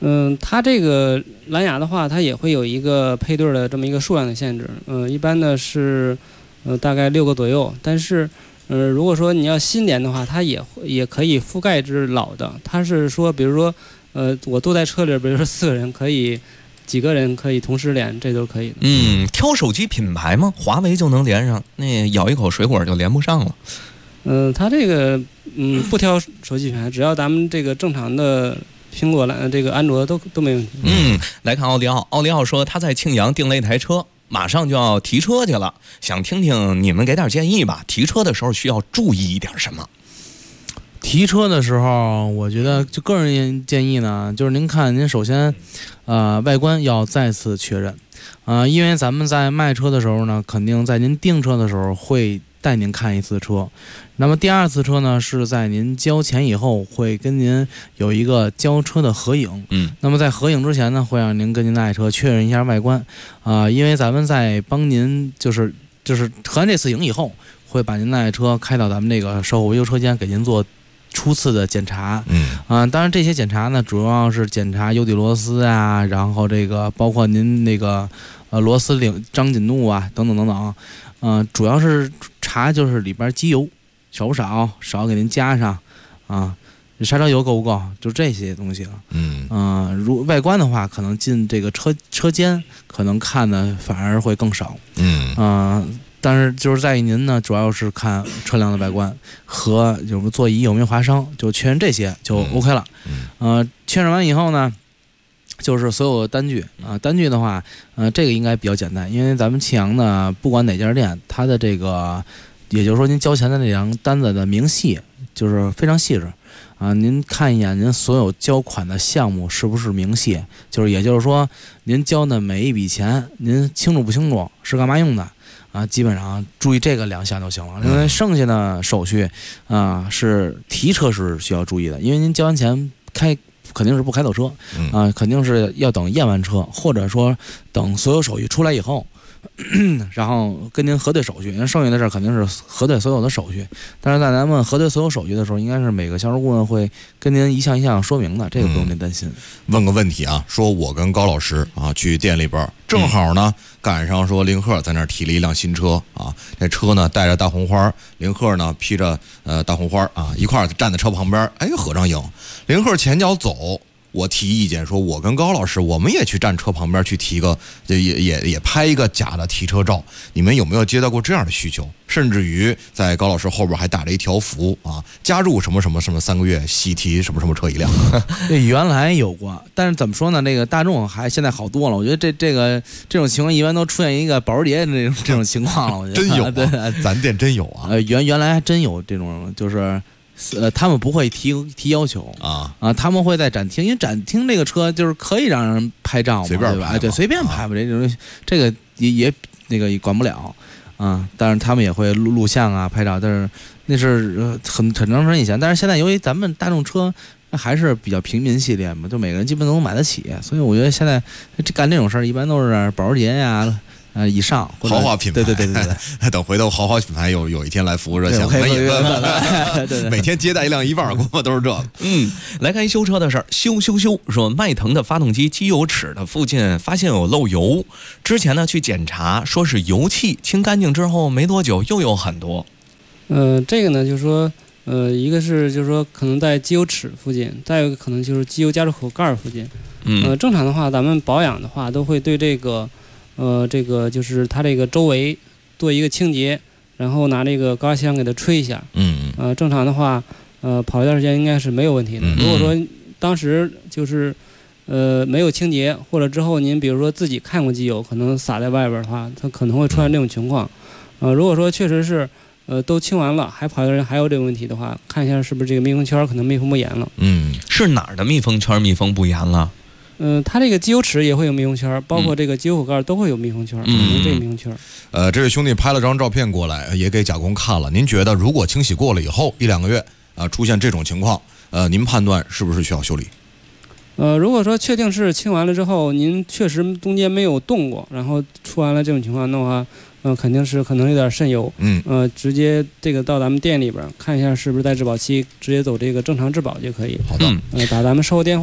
S9: 它这个蓝牙的话，它也会有一个配对的这么一个数量的限制。一般呢是大概6个左右。但是如果说你要新连的话，它也可以覆盖至老的。它是说，比如说我坐在车里，比如说4个人可以。几个人可以同时连，这都是可以的。
S10: 挑手机品牌吗？华为就能连上，那咬一口水果就连不上了。
S9: 它这个不挑手机品牌，只要咱们这个正常的苹果这个安卓都没问题。
S10: 来看奥利奥，奥利奥说他在庆阳订了一台车，马上就要提车去了，想听听你们给点建议吧。提车的时候需要注意一点什么？
S23: 提车的时候，我觉得就个人建议呢，就是您看，您首先，外观要再次确认，因为咱们在卖车的时候呢，肯定在您订车的时候会带您看一次车，那么第2次车呢是在您交钱以后会跟您有一个交车的合影，那么在合影之前呢，会让您跟您的爱车确认一下外观，因为咱们在帮您就是合完这次影以后，会把您的爱车开到咱们这个售后维修车间给您做初次的检查，当然这些检查呢，主要是检查油底螺丝啊，然后这个包括您那个螺丝张紧度啊，等等等等，主要是查就是里边机油少不少，少给您加上啊，刹车油够不够，就这些东西了。如外观的话，可能进这个车间，可能看的反而会更少。但是就是在于您呢，主要是看车辆的外观和有没有座椅有没有划伤，就确认这些就 OK 了。确认完以后呢，就是所有的单据单据的话，这个应该比较简单，因为咱们庆阳呢，不管哪家店，它的这个，也就是说您交钱的那张单子的明细就是非常细致。您看一眼您所有交款的项目是不是明细，就是也就是说您交的每一笔钱，您清楚不清楚是干嘛用的。基本上注意这个2项就行了，因为剩下的手续是提车是需要注意的，因为您交完钱肯定是不开走车，肯定是要等验完车，或者说等所有手续出来以后，然后跟您核对手续，因为剩下的事肯定是核对所有的手续。但是在咱们核对所有手续的时候，应该是每个销售顾问会跟您一项一项说明的，这个不用您担心。
S7: 问个问题啊，说我跟高老师去店里边，正好呢赶上说林鹤在那儿提了一辆新车这车呢带着大红花，林鹤呢披着大红花一块儿站在车旁边，合张影。林鹤前脚走，我提意见说，我跟高老师我们也去站车旁边去提个，也拍一个假的提车照。你们有没有接到过这样的需求？甚至于在高老师后边还打了一条幅加入什么什么什么3个月喜提什么什么车一辆。
S23: 原来有过，但是怎么说呢？这个大众现在好多了。我觉得这种情况一般都出现一个保时捷这种情况了。我觉得
S7: 真有对，咱店真有
S23: 原来还真有这种，就是他们不会提要求他们会在展厅，因为展厅这个车就是可以让人拍照嘛，
S7: 随便
S23: 拍，对，随便拍吧。这个也那个也管不了但是他们也会录像拍照，但是那是很长时间以前。但是现在由于咱们大众车还是比较平民系列嘛，就每个人基本都能买得起，所以我觉得现在干这种事儿一般都是保时捷呀以上
S7: 豪华品牌，
S23: 对，
S7: 等回头豪华品牌有一天来服务热线，每天接待一辆1万估摸都是这个。
S10: 来看一修车的事儿，修说迈腾的发动机机油尺的附近发现有漏油，之前呢去检查，说是油气，清干净之后没多久又有很多。
S9: 这个呢就是说，一个是就是说可能在机油尺附近，再有一个可能就是机油加热口盖附近。正常的话，咱们保养的话都会对这个就是它这个周围做一个清洁，然后拿这个高压箱给它吹一下。正常的话，跑一段时间应该是没有问题的。如果说当时就是没有清洁，或者之后您比如说自己看过机油，可能洒在外边的话，它可能会出现这种情况。如果说确实是都清完了，还跑一段时间还有这个问题的话，看一下是不是这个密封圈可能密封不严了。
S10: 是哪儿的密封圈密封不严了？
S9: 它这个机油尺也会有密封圈，包括这个机油口盖都会有密封圈，这个密封圈。
S7: 这位兄弟拍了张照片过来，也给甲工看了。您觉得如果清洗过了以后1-2个月出现这种情况，您判断是不是需要修理？
S9: 如果说确定是清完了之后，您确实中间没有动过，然后出完了这种情况的话，肯定是可能有点渗油。直接这个到咱们店里边看一下是不是在质保期，直接走这个正常质保就可以。
S7: 好的。
S9: 打咱们售后电话。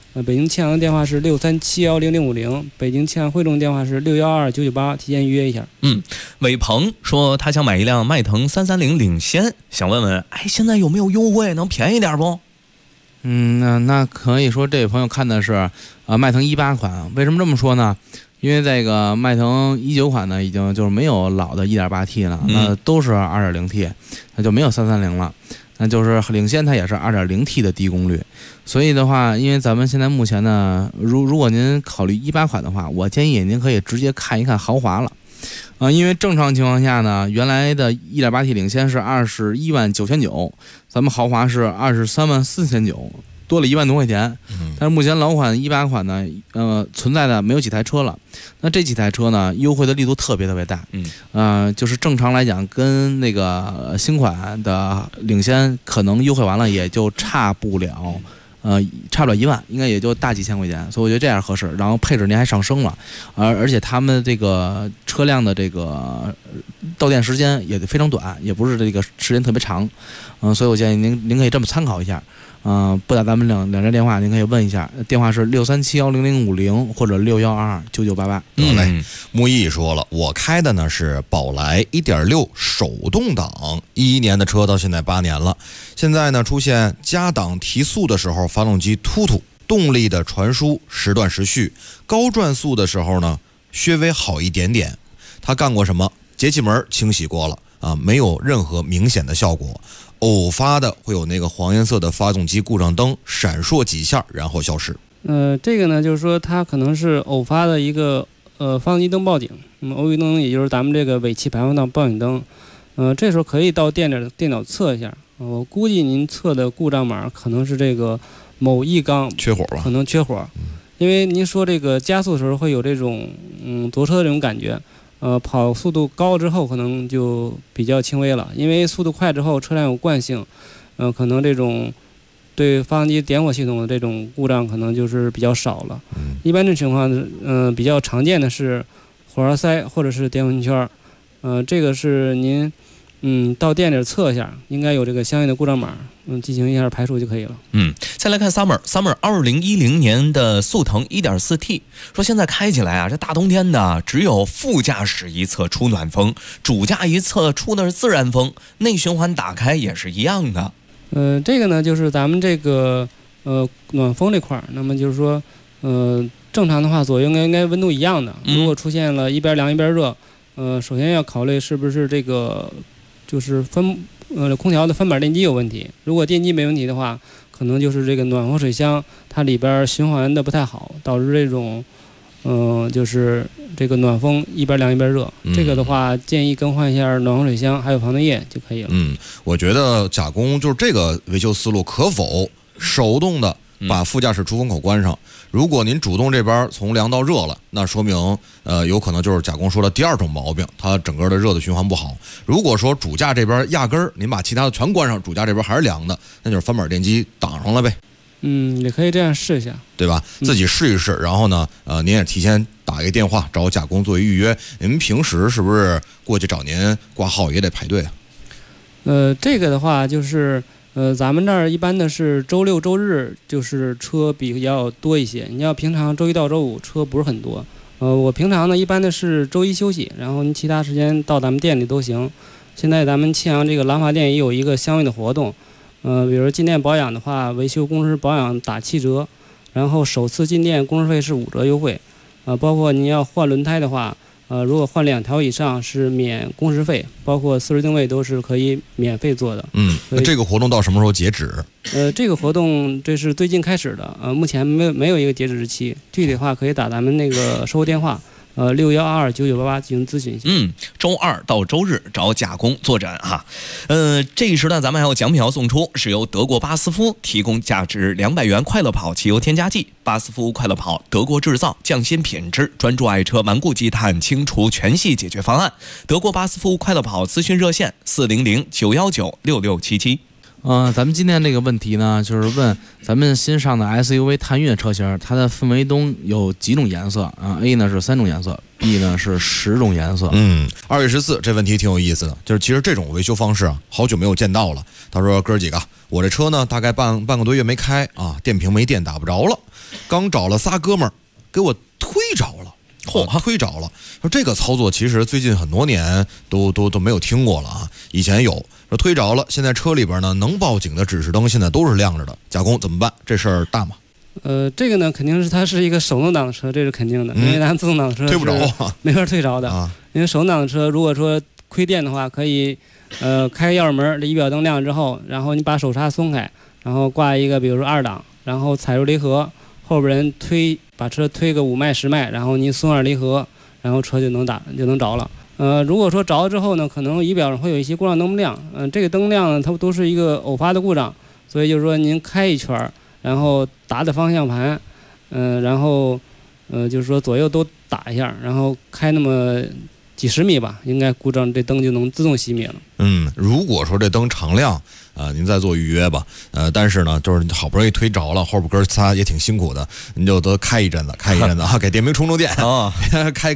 S9: 北京庆阳的电话是637100050，北京庆阳汇众电话是6129988，提前预约一下。
S10: 伟鹏说他想买一辆迈腾330领先，想问问，现在有没有优惠，能便宜点不？
S23: 那可以说这位朋友看的是迈腾18款。为什么这么说呢？因为这个迈腾19款呢，已经就是没有老的 1.8T 了，那都是 2.0T， 那就没有330了。那就是领先它也是 2.0T 的低功率。所以的话，因为咱们现在目前呢，如果您考虑18款的话，我建议您可以直接看一看豪华了。因为正常情况下呢，原来的 1.8T 领先是21.99000，咱们豪华是23.4900，多了1万多块钱。但是目前老款18款呢，存在的没有几台车了。那这几台车呢，优惠的力度特别大。就是正常来讲，跟那个新款的领先可能优惠完了也就差不了1万，应该也就大几千块钱，所以我觉得这样合适。然后配置您还上升了，而且他们这个车辆的这个到店时间也非常短，也不是这个时间特别长，所以我建议您可以这么参考一下。拨打咱们两家电话，您可以问一下，电话是637100050或者6129988。
S7: 木易说了，我开的呢是宝来 1.6 手动挡，11年的车到现在8年了，现在呢出现加档提速的时候发动机突突，动力的传输时断时续，高转速的时候呢稍微好一点点。他干过什么？节气门清洗过了没有任何明显的效果。偶发的会有那个黄颜色的发动机故障灯闪烁几下然后消失。
S9: 这个呢就是说它可能是偶发的一个发动机灯报警。那么 OU 灯也就是咱们这个尾气排放档报警灯。这时候可以到电脑测一下。我估计您测的故障码可能是这个某一缸
S7: 缺火吧，
S9: 可能缺火。因为您说这个加速的时候会有这种泊车的这种感觉。跑速度高之后可能就比较轻微了，因为速度快之后车辆有惯性，可能这种对发动机点火系统的这种故障可能就是比较少了。一般这情况比较常见的是火花塞或者是点火圈，这个是您到店里测一下，应该有这个相应的故障码，进行一下排除就可以了。
S10: 再来看 Summer 2010年的速腾 1.4T， 说现在开起来这大冬天的，只有副驾驶一侧出暖风，主驾一侧出的是自然风，内循环打开也是一样的。
S9: 这个呢就是咱们这个暖风这块，那么就是说正常的话左右应该温度一样的。如果出现了一边凉一边热，首先要考虑是不是这个就是空调的分板电机有问题。如果电机没问题的话，可能就是这个暖风水箱它里边循环的不太好，导致这种就是这个暖风一边凉一边热。这个的话建议更换一下暖风水箱还有防冻液就可以了。
S7: 我觉得甲工就是这个维修思路可否手动的把副驾驶出风口关上。如果您主动这边从凉到热了，那说明有可能就是甲工说的第二种毛病，它整个的热的循环不好。如果说主驾这边压根儿您把其他的全关上，主驾这边还是凉的，那就是翻板电机挡上了呗。
S9: 也可以这样试一下，
S7: 对吧？自己试一试，然后呢您也提前打一个电话找甲工作为预约。您平时是不是过去找您挂号也得排队啊？
S9: 这个的话就是咱们这儿一般的是周六周日就是车比较多一些，你要平常周一到周五车不是很多。我平常呢一般的是周一休息，然后您其他时间到咱们店里都行。现在咱们庆阳这个蓝华店也有一个相应的活动，比如进店保养的话，维修工时保养打7折，然后首次进店工时费是5折优惠。包括您要换轮胎的话，如果换2条以上是免工时费，包括4轮定位都是可以免费做的。
S7: 那这个活动到什么时候截止？
S9: 这个活动这是最近开始的，目前没有一个截止日期，具体的话可以打咱们那个售后电话，6129988进行咨询一下。
S10: 周二到周日找甲工坐诊哈。这一时段咱们还有奖品要送出，是由德国巴斯夫提供价值200元快乐跑汽油添加剂。巴斯夫快乐跑，德国制造，匠心品质，专注爱车顽固积碳清除全系解决方案。德国巴斯夫快乐跑咨询热线400-919-6677。
S23: 咱们今天这个问题呢，就是问咱们新上的 SUV 探岳车型，它的氛围灯有几种颜色啊 ？A 呢是3种颜色 ，B 呢是10种颜色。
S7: 2月14这问题挺有意思的，就是其实这种维修方式啊，好久没有见到了。他说哥几个，我这车呢大概半个多月没开啊，电瓶没电打不着了，刚找了仨哥们儿给我推着了。推着了，说这个操作其实最近很多年都没有听过了啊，以前有说推着了，现在车里边呢能报警的指示灯现在都是亮着的，加工怎么办？这事儿大吗？
S9: 这个呢肯定是它是一个手动挡的车，这是肯定的，因为咱自动挡车
S7: 推不着啊，
S9: 没法推着的啊。因为手动挡的车如果说亏电的话，可以开钥匙门，这仪表灯亮之后，然后你把手刹松开，然后挂一个比如说2档，然后踩入离合，后边人把车推个5迈10迈，然后你松2离合，然后车就能着了。如果说着了之后呢，可能仪表上会有一些故障灯不亮。这个灯亮呢，它都是一个偶发的故障，所以就是说您开一圈，然后打方向盘，然后就是说左右都打一下，然后开那么几十米吧，应该故障这灯就能自动熄灭了。
S7: 如果说这灯常亮您再做预约吧。但是呢，就是好不容易推着了，后边哥仨也挺辛苦的，您就都开一阵子啊，给电瓶充电啊，开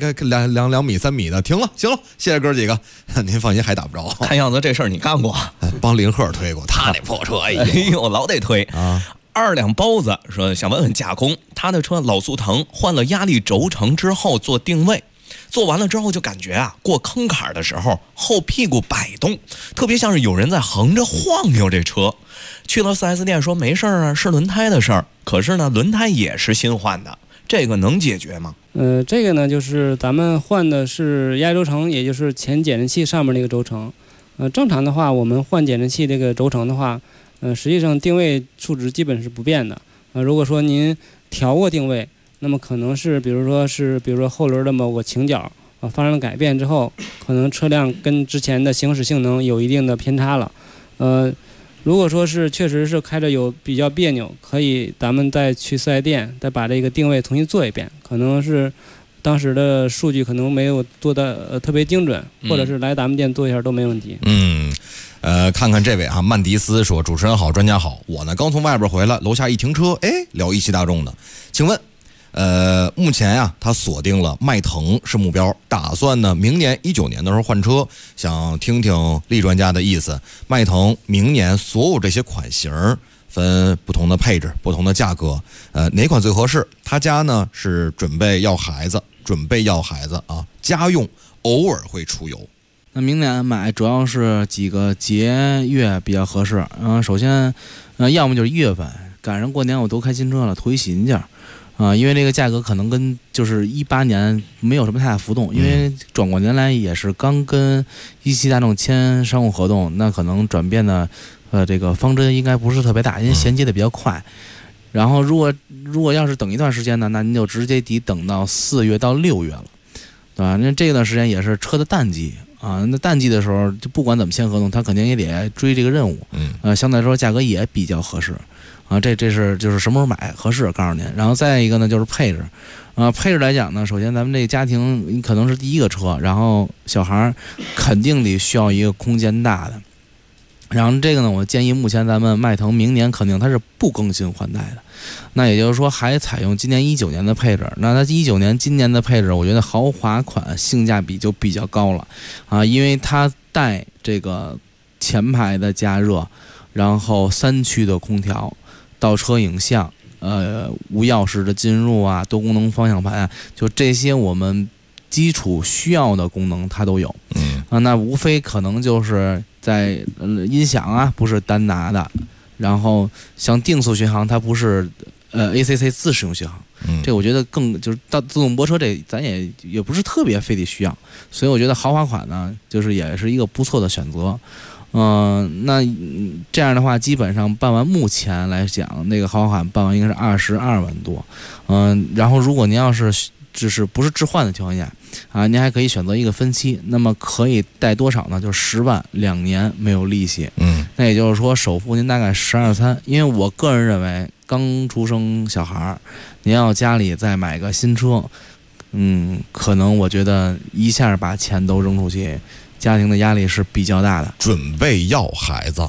S7: 2米3米的，停了，行了，谢谢哥几个，您放心，还打不着。
S10: 看样子这事儿你干过，
S7: 帮林鹤推过，他那破车，哎
S10: 呦，老得推啊。2两包子说想问问驾工，他的车老速腾，换了压力轴承之后做定位。做完了之后就感觉过坑坎的时候后屁股摆动，特别像是有人在横着晃悠这车。去了 4S 店说没事啊，是轮胎的事儿。可是呢，轮胎也是新换的，这个能解决吗？
S9: 这个呢就是咱们换的是压力轴承，也就是前减震器上面那个轴承。正常的话，我们换减震器这个轴承的话，实际上定位数值基本是不变的。如果说您调过定位，那么可能是比如说后轮的某个倾角发生了改变之后，可能车辆跟之前的行驶性能有一定的偏差了。如果说是确实是开着有比较别扭，可以咱们再去4S店再把这个定位重新做一遍，可能是当时的数据可能没有做的特别精准，或者是来咱们店做一下都没问题。
S7: 看看这位曼迪斯说，主持人好，专家好，我呢刚从外边回来，楼下一停车，聊一汽大众的，请问目前他锁定了迈腾是目标，打算呢明年19年的时候换车，想听听厉专家的意思。迈腾明年所有这些款型分不同的配置、不同的价格，哪款最合适？他家呢是准备要孩子啊，家用偶尔会出游。
S23: 那明年买主要是几个节月比较合适。首先，要么就是1月份赶上过年，我都开新车了，图一喜庆价。因为这个价格可能跟就是18年没有什么太大浮动，因为转过年来也是刚跟一汽大众签商务合同，那可能转变的这个方针应该不是特别大，因为衔接的比较快。然后如果要是等一段时间呢，那您就直接得等到4月到6月了，对吧？那这段时间也是车的淡季啊，那淡季的时候就不管怎么签合同，他肯定也得追这个任务，相对来说价格也比较合适。这是就是什么时候买合适，告诉您。然后再一个呢，就是配置，配置来讲呢，首先咱们这个家庭你可能是第一个车，然后小孩肯定得需要一个空间大的。然后这个呢，我建议目前咱们迈腾明年肯定它是不更新换代的，那也就是说还采用今年19年的配置。那它今年的配置，我觉得豪华款性价比就比较高了因为它带这个前排的加热，然后3区的空调。倒车影像，无钥匙的进入多功能方向盘就这些我们基础需要的功能它都有。那无非可能就是在音响不是单拿的，然后像定速巡航它不是ACC 自适应巡航，这我觉得更就是到自动泊车这咱也不是特别非得需要，所以我觉得豪华款呢就是也是一个不错的选择。那这样的话，基本上办完，目前来讲，那个豪华款办完应该是22万多。然后如果您要是只是不是置换的情况下您还可以选择一个分期，那么可以贷多少呢？就10万，2年没有利息。那也就是说首付您大概12.3。因为我个人认为，刚出生小孩，您要家里再买个新车，可能我觉得一下把钱都扔出去。家庭的压力是比较大的。
S7: 准备要孩子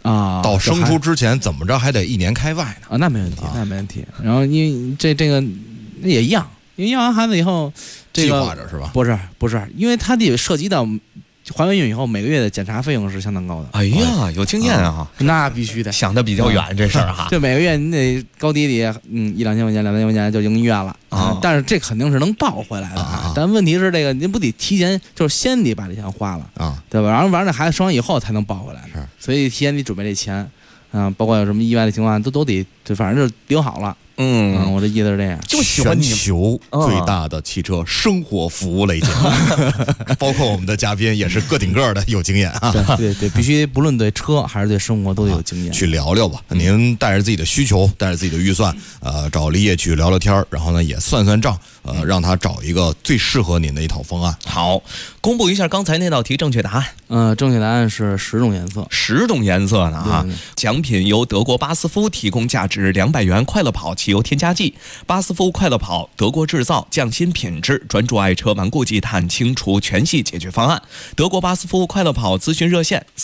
S23: 啊，
S7: 到生出之前怎么着还得1年开外呢？
S23: 啊，那没问题，那没问题。然后因为这个也一样，因为要完孩子以后，这个
S7: 计划着是吧？
S23: 不是，因为它得涉及到怀完孕以后每个月的检查费用是相当高的。
S10: 哎呀，有经验啊！
S23: 那必须的，
S10: 想的比较远这事儿哈。
S23: 这每个月你得高低1-2千块钱、2-3千块钱就进医院了啊。但是这肯定是能报回来的啊。但问题是这个您不得提前，就是先得把这钱花了啊，对吧？然后完了孩子生完以后才能报回来，是。所以提前得准备这钱啊，包括有什么意外的情况都得，反正就留好了。我这意思是这样，
S10: 就喜欢
S7: 全球最大的汽车生活服务类节目，包括我们的嘉宾也是个顶个的有经验啊。
S23: 对，必须不论对车还是对生活都有经验。
S7: 去聊聊吧，您带着自己的需求，带着自己的预算，找立业去聊聊天，然后呢也算算账，让他找一个最适合您的一套方案。
S10: 好，公布一下刚才那道题正确答案。
S23: 正确答案是10种颜色
S10: ，10种颜色呢啊！奖品由德国巴斯夫提供价值200元快乐跑汽油添加剂。巴斯夫快乐跑，德国制造，匠心品质，专注爱车顽固积碳清除全系解决方案。德国巴斯夫快乐跑咨询热线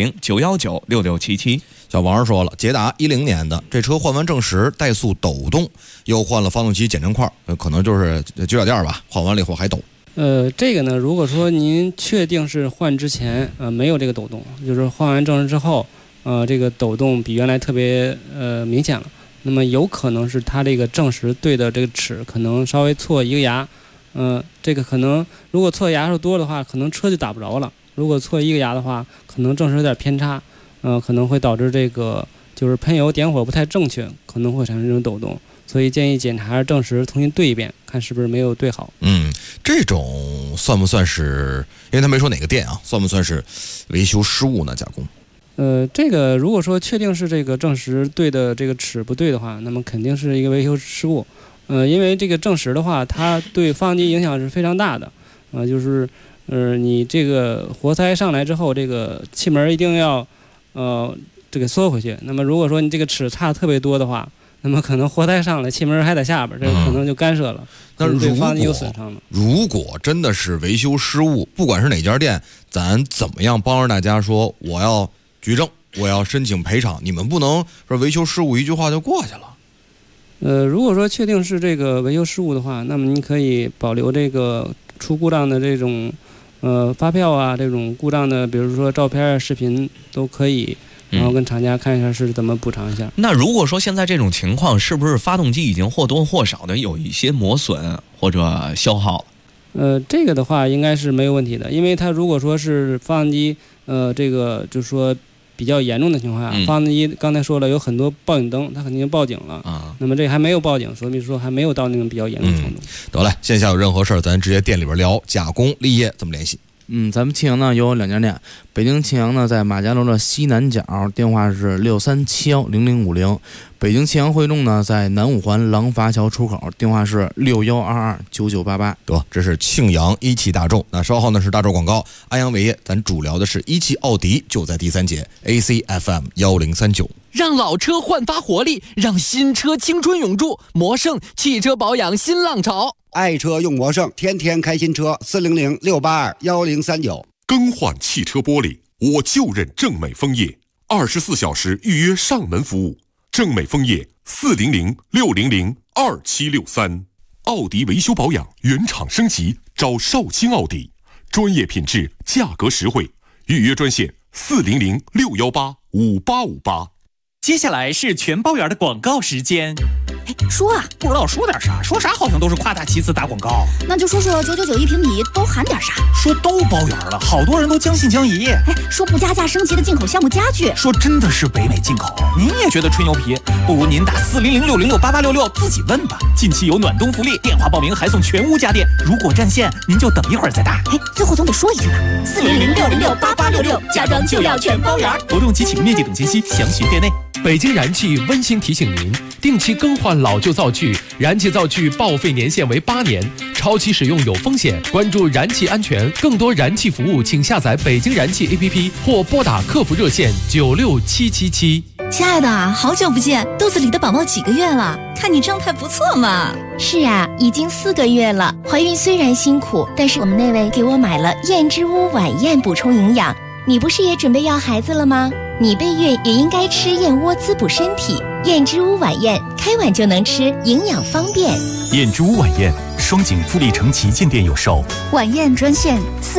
S10: 400-919-6677。
S7: 小王说了，捷达10年的这车换完正时怠速抖动，又换了发动机减震块，可能就是脚脚垫吧，换完了以后还抖。
S9: 这个呢，如果说您确定是换之前没有这个抖动，就是换完正时之后，这个抖动比原来特别明显了，那么有可能是它这个正时对的这个齿可能稍微错一个牙，这个可能如果错牙数多的话，可能车就打不着了；如果错一个牙的话，可能正时有点偏差，可能会导致这个就是喷油点火不太正确，可能会产生这种抖动。所以建议检查正时重新对一遍，看是不是没有对好。
S7: 这种算不算是？因为他没说哪个店啊，算不算是维修失误呢？加工？
S9: 这个如果说确定是这个正时对的这个齿不对的话，那么肯定是一个维修失误。因为这个正时的话，它对发动机影响是非常大的。就是你这个活塞上来之后，这个气门一定要这个缩回去。那么如果说你这个齿差特别多的话，那么可能活塞上来，气门还在下边，这个可能就干涉了，
S7: 那
S9: 对发动机有损伤了。
S7: 如果真的是维修失误，不管是哪家店，咱怎么样帮着大家说我要举证，我要申请赔偿，你们不能说维修失误一句话就过去了。
S9: 如果说确定是这个维修失误的话，那么您可以保留这个出故障的这种发票啊，这种故障的，比如说照片、视频都可以。然后跟厂家看一下是怎么补偿一下。
S10: 那如果说现在这种情况，是不是发动机已经或多或少的有一些磨损或者消耗？
S9: 这个的话应该是没有问题的，因为它如果说是发动机这个就是说比较严重的情况下，发动机刚才说了有很多报警灯，它肯定报警了啊。那么这还没有报警，说明说还没有到那种比较严重程度。
S7: 得嘞，线下有任何事儿咱直接店里边聊。加工立业怎么联系？
S23: 咱们庆阳呢有2家店，北京庆阳呢在马家楼的西南角，电话是63710050；北京庆阳汇众呢在南五环廊筏桥出口，电话是61229988。
S7: 得，这是庆阳一汽大众。那稍后呢是大众广告，安阳伟业，咱主聊的是一汽奥迪，就在第3节 ACFM 1039。
S11: 让老车焕发活力，让新车青春永驻。魔圣汽车保养新浪潮，
S12: 爱车用魔圣，天天开新车。400-682-1039。
S13: 更换汽车玻璃，我就认正美枫叶，24小时预约上门服务。正美枫叶400-600-2763。奥迪维修保养原厂升级，找绍兴奥迪，专业品质，价格实惠。预约专线400-618-5858。
S18: 接下来是全包圆的广告时间。
S15: 说啊，
S18: 不知道说点啥，说啥好像都是夸大其词打广告。
S15: 那就说说999一平米都含点啥？
S18: 说都包圆了，好多人都将信将疑。
S15: 说不加价升级的进口橡木家具，
S18: 说真的是北美进口。您也觉得吹牛皮？不如您打400-606-8866自己问吧。近期有暖冬福利，电话报名还送全屋家电。如果占线，您就等一会儿再打。
S15: 最后总得说一句吧：400-606-8866，家装就要全包圆。
S18: 活动及启动面积等信息详询店内。
S16: 北京燃气温馨提醒您，定期更换老旧灶具，燃气灶具报废年限为8年，超期使用有风险。关注燃气安全，更多燃气服务请下载北京燃气 APP 或拨打客服热线96777。
S24: 亲爱的，好久不见，肚子里的宝宝几个月了？看你状态不错嘛。
S14: 是啊，已经4个月了。怀孕虽然辛苦，但是我们那位给我买了燕之屋晚宴补充营养。你不是也准备要孩子了吗？
S21: 你备孕也应该吃燕窝滋补身体。燕之屋晚宴，开碗就能吃，营养方便。
S1: 燕之屋晚宴，双井富力城旗舰店有售。
S14: 晚宴专线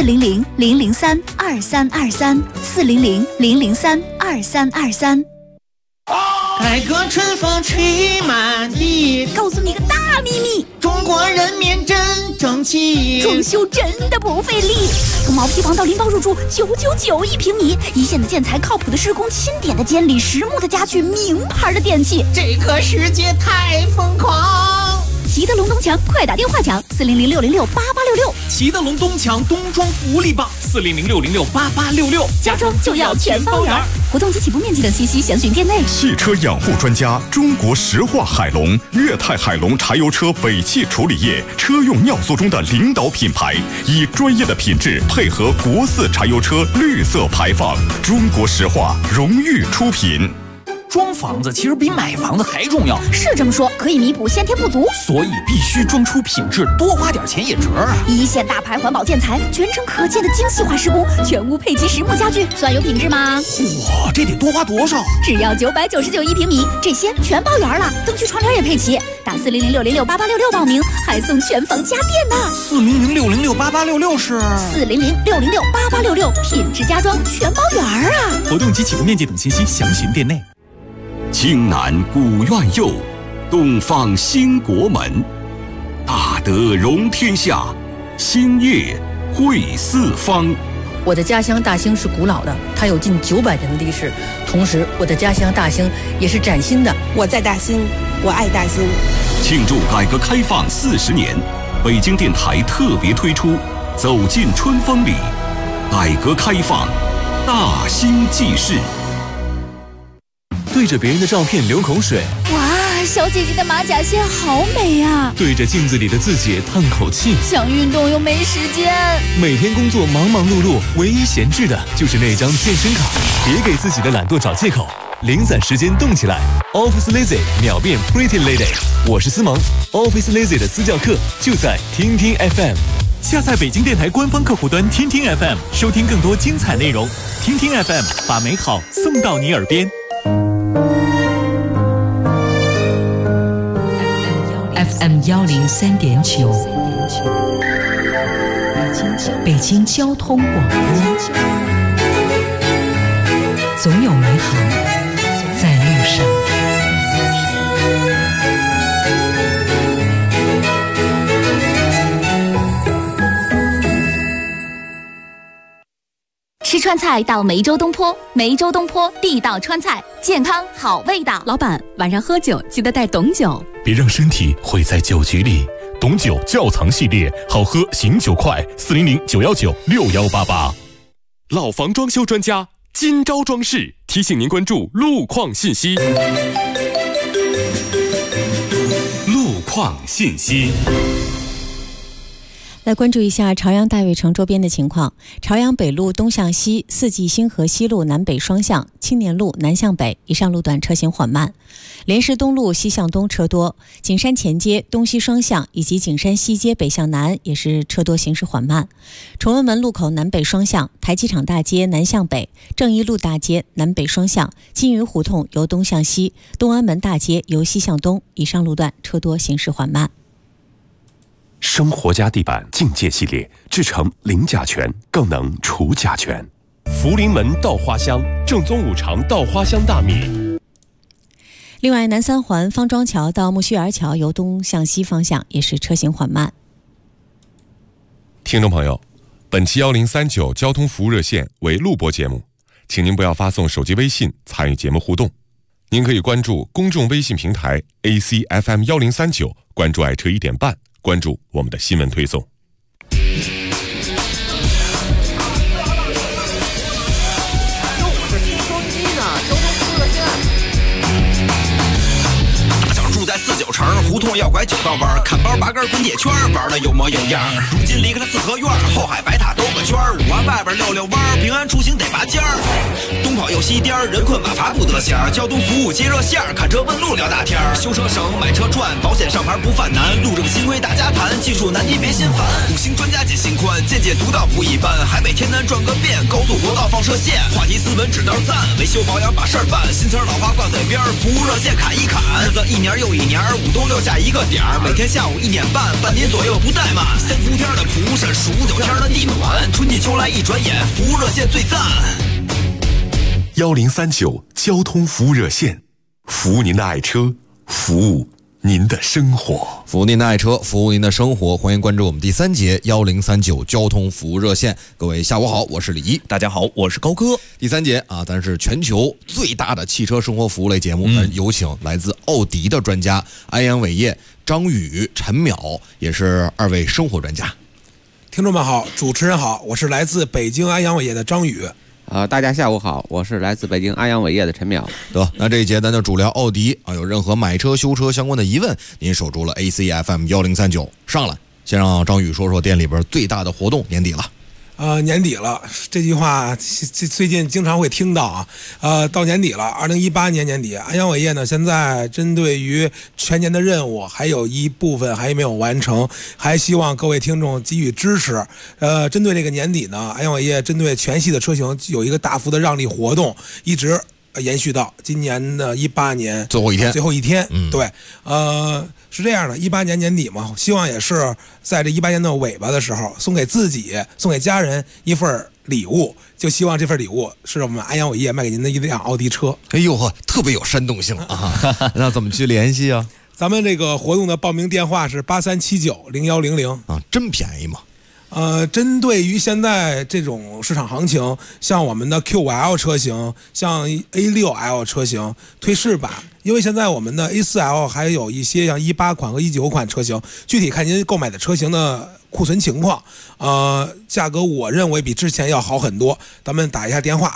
S14: 400-003-2323，400-003-2323。
S17: 改革春风吹满地，
S14: 告诉你个大秘密，
S17: 中国人民真争气，
S14: 装修真的不费力。从毛坯房到拎包入住，999一平米，一线的建材，靠谱的施工，钦点的监理，实木的家具，名牌的电器，
S17: 这个世界太疯狂。
S14: 齐德龙东墙，快打电话抢400-606-8866。
S18: 齐德龙东墙冬装福利棒，400-606-8866，
S14: 家装就要全包圆。活动及起步面积等信息详询店内。
S19: 汽车养护专家，中国石化海龙、粤泰海龙柴油车尾气处理液车用尿素中的领导品牌，以专业的品质配合国4柴油车绿色排放，中国石化荣誉出品。
S11: 装房子其实比买房子还重要，
S14: 是这么说，可以弥补先天不足，
S11: 所以必须装出品质，多花点钱也值啊！
S14: 一线大牌环保建材，全程可见的精细化施工，全屋配齐实木家具，算有品质吗？
S11: 嚯，这得多花多少？
S14: 只要999一平米，这些全包圆了，灯具窗帘也配齐。打400-606-8866报名，还送全房家电呢。
S11: 400-606-8866是
S14: 400-606-8866，品质家装全包圆啊！
S18: 活动及起步面积等信息详询店内。
S20: 青南古院右，东方兴国门，大德容天下，兴业惠四方。
S25: 我的家乡大兴是古老的，它有近900年的历史。同时，我的家乡大兴也是崭新的。
S26: 我在大兴，我爱大兴。
S20: 庆祝改革开放40年，北京电台特别推出《走进春风里》，改革开放，大兴记事。
S27: 对着别人的照片流口水，
S14: 哇，小姐姐的马甲线好美啊！
S27: 对着镜子里的自己叹口气，
S14: 想运动又没时间。
S27: 每天工作忙忙碌碌，唯一闲置的就是那张健身卡。别给自己的懒惰找借口，零散时间动起来。Office Lazy 秒变 Pretty Lady， 我是思萌。Office Lazy 的私教课就在听听 FM。
S18: 下载北京电台官方客户端听听 FM， 收听更多精彩内容。听听 FM， 把美好送到你耳边。
S28: FM 103.9，北京交通广播，总有美好在路上。
S14: 吃川菜到梅州东坡，梅州东坡地道川菜，健康好味道。
S29: 老板，晚上喝酒记得带董酒，
S13: 别让身体毁在酒局里。董酒窖藏系列，好喝醒酒快，400-919-6188。老房装修专家今朝装饰提醒您关注路况信息。路况信息。
S5: 来关注一下朝阳大悦城周边的情况。朝阳北路东向西、四季星河西路南北双向、青年路南向北以上路段车行缓慢。莲石东路西向东车多，景山前街东西双向以及景山西街北向南也是车多，行驶缓慢。崇文门路口南北双向、台机场大街南向北、正一路大街南北双向、金鱼胡同由东向西、东安门大街由西向东以上路段车多，行驶缓慢。
S13: 生活家地板境界系列，制成零甲醛，更能除甲醛。福临门稻花香，正宗五常稻花香大米。
S5: 另外，南三环方庄桥到木樨园桥由东向西方向也是车行缓慢。
S30: 听众朋友，本期1039交通服务热线为录播节目，请您不要发送手机微信参与节目互动。您可以关注公众微信平台 ACFM 1039，关注爱车1点半。关注我们的新闻推送。
S6: 大小住在49城，胡同要拐9道弯，看包拔根滚铁圈，玩的有模有样。如今离开了四合院，后海白塔都个圈，5环外边溜溜弯，平安出行得拔尖儿。东跑又西颠，人困马乏不得闲儿。交通服务接热线，看车问路聊大天儿。修车省，买车赚，保险上牌不犯难。路政新规大家谈，技术难题别心烦。5星专家解心宽，见解独到不一般。海北天南转个遍，高速国道放射线。话题斯文指道赞，维修保养把事儿办。新词老话挂嘴边，服务热线砍一砍。日子一年又一年，5冬6夏一个点儿。每天下午1点半，半点左右不怠慢。3伏天的蒲扇，数9天的地暖，春季秋来一转眼，服务热线最赞。
S30: 1039交通服务热线，服务您的爱车，服务您的生活，
S2: 服务您的爱车，服务您的生活。欢迎关注我们第3节1039交通服务热线。各位下午好，我是李怡。
S3: 大家好，我是高哥。
S2: 第3节啊，咱是全球最大的汽车生活服务类节目，咱有请来自奥迪的专家安阳伟业、张宇、陈淼，也是2位生活专家。
S4: 听众们好，主持人好，我是来自北京安阳伟业的张宇。
S7: 大家下午好，我是来自北京安阳伟业的陈淼。
S2: 得，那这一节咱就主聊奥迪啊，有任何买车修车相关的疑问，您守住了 ACFM 1039上来。先让张宇说说店里边最大的活动，年底了。
S4: 年底了，这句话最近经常会听到啊。到年底了，2018年年底，安阳伟业呢现在针对于全年的任务还有一部分还没有完成，还希望各位听众给予支持。针对这个年底呢，安阳伟业针对全系的车型有一个大幅的让利活动，一直延续到今年的18年
S2: 最后一天。
S4: 对，是这样的，18年年底嘛，希望也是在这18年的尾巴的时候，送给自己、送给家人一份礼物，就希望这份礼物是我们安阳伟业卖给您的一辆奥迪车。
S2: 哎呦呵，特别有煽动性啊！那怎么去联系啊？
S4: 咱们这个活动的报名电话是83790100
S2: 啊，真便宜吗？
S4: 针对于现在这种市场行情，像我们的 Q5L 车型，像 A6L 车型推适版，因为现在我们的 A4L 还有一些像18款和19款车型，具体看您购买的车型的库存情况，价格我认为比之前要好很多。咱们打一下电话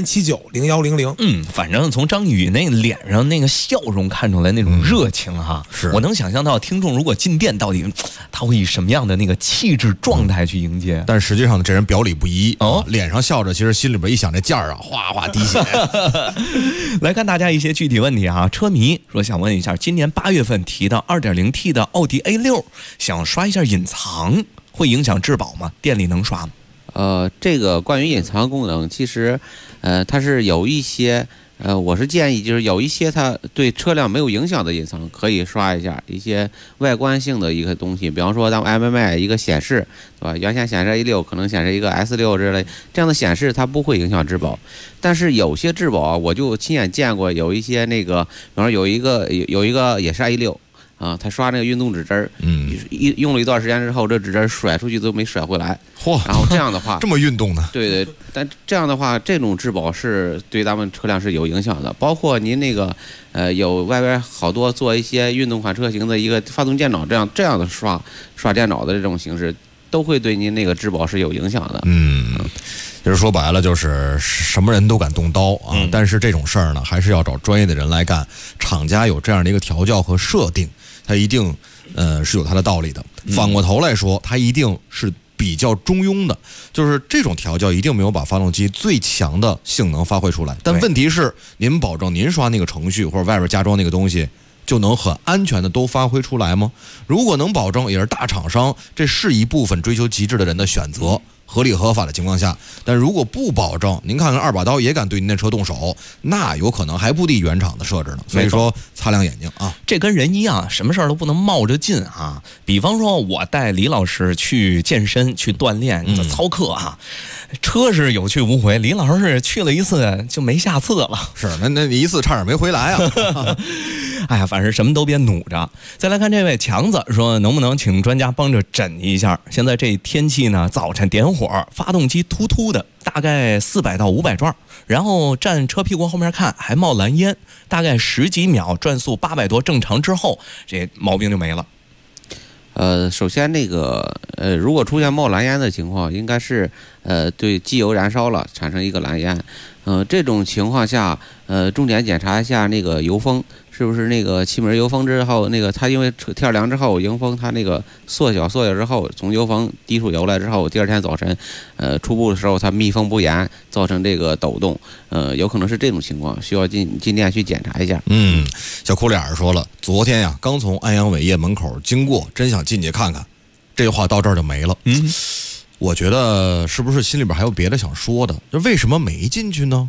S4: 83790100。
S3: 反正从张宇那脸上那个笑容看出来那种热情哈，
S2: 是
S3: 我能想象到听众如果进店，到底他会以什么样的那个气质状态去迎接。
S2: 但实际上这人表里不一脸上笑着，其实心里边一想这价啊，哗哗滴血。
S3: 来看大家一些具体问题啊，车迷说想问一下，今年8月份提到 2.0T 的奥迪 A6， 想刷一下隐藏，会影响质保吗？店里能刷吗？
S7: 这个关于隐藏功能，其实它是有一些我是建议就是有一些它对车辆没有影响的隐藏可以刷一下，一些外观性的一个东西，比方说咱们 MMA 一个显示，对吧？原先显示 A6 可能显示一个 S6 之类，这样的显示它不会影响质保。但是有些质保啊，我就亲眼见过，有一些那个，比方说有一个也是 A6。他刷那个运动指针，用了一段时间之后，这指针甩出去都没甩回来。然后这样的话，
S2: 这么运动呢？
S7: 对，但这样的话，这种质保是对咱们车辆是有影响的。包括您那个有外边好多做一些运动款车型的一个发动电脑这样的刷电脑的这种形式，都会对您那个质保是有影响的。
S2: 就是说白了，就是什么人都敢动刀啊！但是这种事儿呢，还是要找专业的人来干。厂家有这样的一个调教和设定，它一定是有它的道理的。反过头来说，它一定是比较中庸的，就是这种调教一定没有把发动机最强的性能发挥出来。但问题是，您保证您刷那个程序或者外边加装那个东西，就能很安全的都发挥出来吗？如果能保证，也是大厂商，这是一部分追求极致的人的选择。合理合法的情况下，但如果不保证，您看看2把刀也敢对您的车动手，那有可能还不敌原厂的设置呢。所以说擦亮眼睛啊，
S3: 这跟人一样，什么事儿都不能冒着劲啊。比方说我带李老师去健身去锻炼操课啊，车是有去无回，李老师是去了一次就没下次了。
S2: 是，那你一次差点没回来啊。
S3: 哎呀，反正什么都别努着。再来看这位强子说，能不能请专家帮着诊一下？现在这天气呢，早晨点火，发动机突突的，大概400到500转，然后站车屁股后面看还冒蓝烟，大概10几秒，转速800多正常之后，这毛病就没了。
S7: 首先那个如果出现冒蓝烟的情况，应该是对机油燃烧了，产生一个蓝烟。这种情况下，重点检查一下那个油封是不是那个气门油封之后，那个它因为天凉之后，迎风它那个缩小之后，从油封滴出油来之后，第二天早晨，出步的时候它密封不严，造成这个抖动，有可能是这种情况，需要进店去检查一下。
S2: 小哭脸儿说了，昨天呀刚从安阳伟业门口经过，真想进去看看，这话到这儿就没了。我觉得是不是心里边还有别的想说的？就为什么没进去呢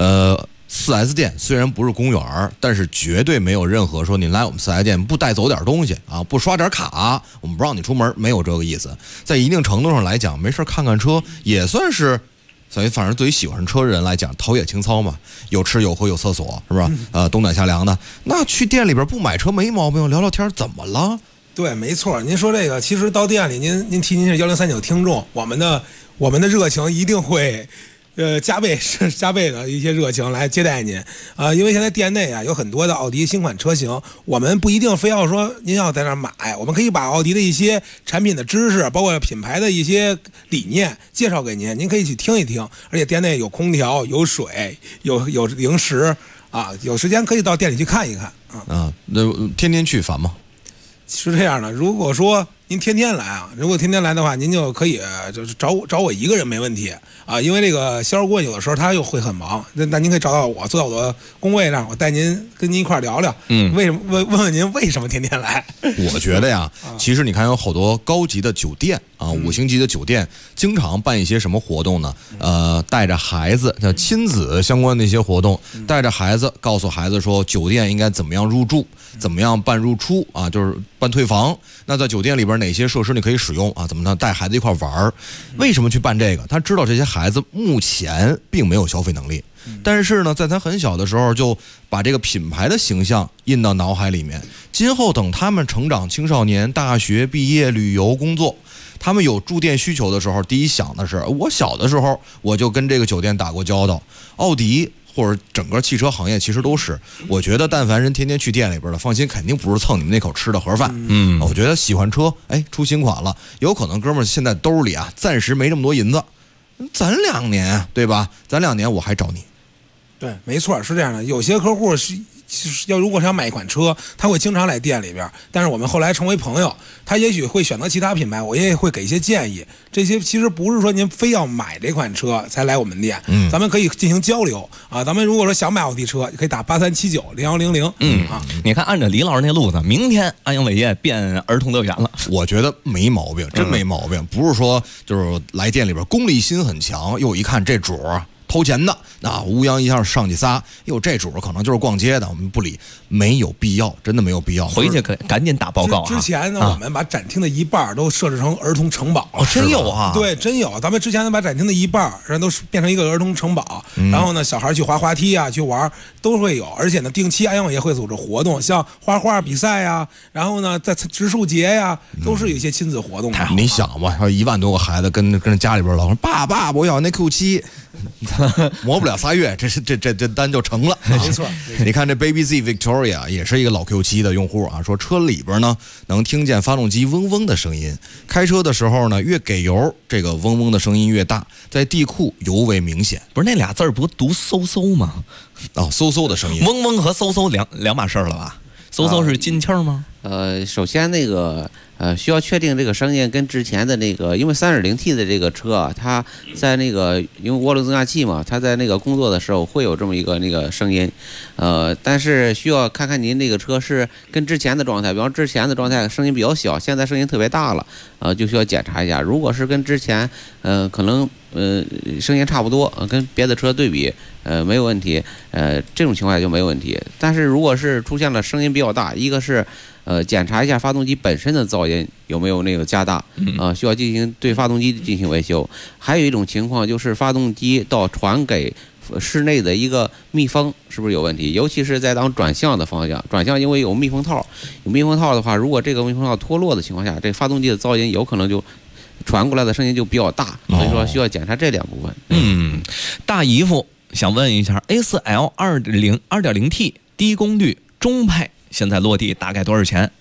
S2: ？4S 店虽然不是公园，但是绝对没有任何说你来我们4S 店不带走点东西啊，不刷点卡，我们不让你出门，没有这个意思。在一定程度上来讲，没事看看车也算是，反正对于喜欢车的人来讲，陶冶情操嘛，有吃有喝有厕所，是吧？冬暖夏凉的，那去店里边不买车没毛病，聊聊天怎么了？
S4: 对，没错。您说这个，其实到店里，您提您是1039听众，我们的热情一定会。加倍的一些热情来接待您啊，因为现在店内啊有很多的奥迪新款车型，我们不一定非要说您要在那儿买，我们可以把奥迪的一些产品的知识，包括品牌的一些理念介绍给您，您可以去听一听。而且店内有空调、有水、有零食啊，有时间可以到店里去看一看啊。
S2: 那天天去烦吗？
S4: 是这样的，如果说您天天来啊，如果天天来的话，您就可以就是找我一个人没问题啊，因为这个销售顾问有的时候他又会很忙，那您可以找到我，坐到我的工位上，我带您跟您一块儿聊聊，为什么问您为什么天天来？
S2: 我觉得呀，其实你看有好多高级的酒店啊，5星级的酒店，经常办一些什么活动呢？带着孩子，像亲子相关的一些活动，带着孩子，告诉孩子说酒店应该怎么样入住，怎么样办入出啊，就是办退房。那在酒店里边哪些设施你可以使用啊？怎么呢？带孩子一块玩？为什么去办这个？他知道这些孩子目前并没有消费能力，但是呢，在他很小的时候就把这个品牌的形象印到脑海里面。今后等他们成长、青少年、大学毕业、旅游、工作，他们有住店需求的时候，第一想的是，我小的时候我就跟这个酒店打过交道。奥迪或者整个汽车行业其实都是，我觉得但凡人天天去店里边的，放心，肯定不是蹭你们那口吃的盒饭。我觉得喜欢车，出新款了，有可能哥们儿现在兜里啊暂时没这么多银子，咱2年对吧？咱2年我还找你。
S4: 对，没错，是这样的。有些客户是如果是要买一款车，他会经常来店里边，但是我们后来成为朋友，他也许会选择其他品牌，我也会给一些建议。这些其实不是说您非要买这款车才来我们店，咱们可以进行交流啊。咱们如果说想买奥迪车，可以打83790100。
S3: 你看按照李老师那路子，明天安阳伟业变儿童乐园了。
S2: 我觉得没毛病，真没毛病，不是说就是来店里边功利心很强，又一看这主儿偷钱的，那乌泱一下上去仨，这主可能就是逛街的，我们不理，没有必要，真的没有必要。
S3: 回去赶紧打报告。
S4: 之前呢，我们把展厅的一半都设置成儿童城堡。
S3: 真有啊？
S4: 对，真有。咱们之前呢，把展厅的一半人都变成一个儿童城堡，然后呢，小孩去滑滑梯啊，去玩都会有。而且呢，定期安阳伟业会组织活动，像画画比赛呀，然后呢，在植树节呀，都是有一些亲子活动的。
S2: 你想吧，要1万多个孩子跟家里边老说爸，我要那 Q7。磨不了3月，这单就成了。
S4: 没错，
S2: 你看这 Baby Z Victoria 也是一个老 Q7 的用户啊，说车里边呢能听见发动机嗡嗡的声音，开车的时候呢越给油，这个嗡嗡的声音越大，在地库尤为明显。
S3: 不是那俩字儿不读嗖嗖吗？
S2: 嗖嗖的声音，
S3: 嗡嗡和嗖嗖两码事了吧？嗖嗖是进气儿吗？
S7: 首先那个需要确定这个声音跟之前的那个，因为3.0T 的这个车啊，它在那个因为涡轮增压器嘛，它在那个工作的时候会有这么一个那个声音，但是需要看看您这个车是跟之前的状态，比方之前的状态声音比较小，现在声音特别大了，就需要检查一下。如果是跟之前可能声音差不多，跟别的车对比没有问题，这种情况下就没有问题。但是如果是出现了声音比较大，一个是检查一下发动机本身的噪音有没有那个加大，需要对发动机进行维修。还有一种情况就是发动机到传给室内的一个密封是不是有问题？尤其是在当转向的方向，转向因为有密封套，有密封套的话，如果这个密封套脱落的情况下，这发动机的噪音有可能就传过来的声音就比较大，所以说需要检查这2部分。
S3: 大姨夫想问一下 ，A4L 2.0T 低功率中配现在落地大概多少钱？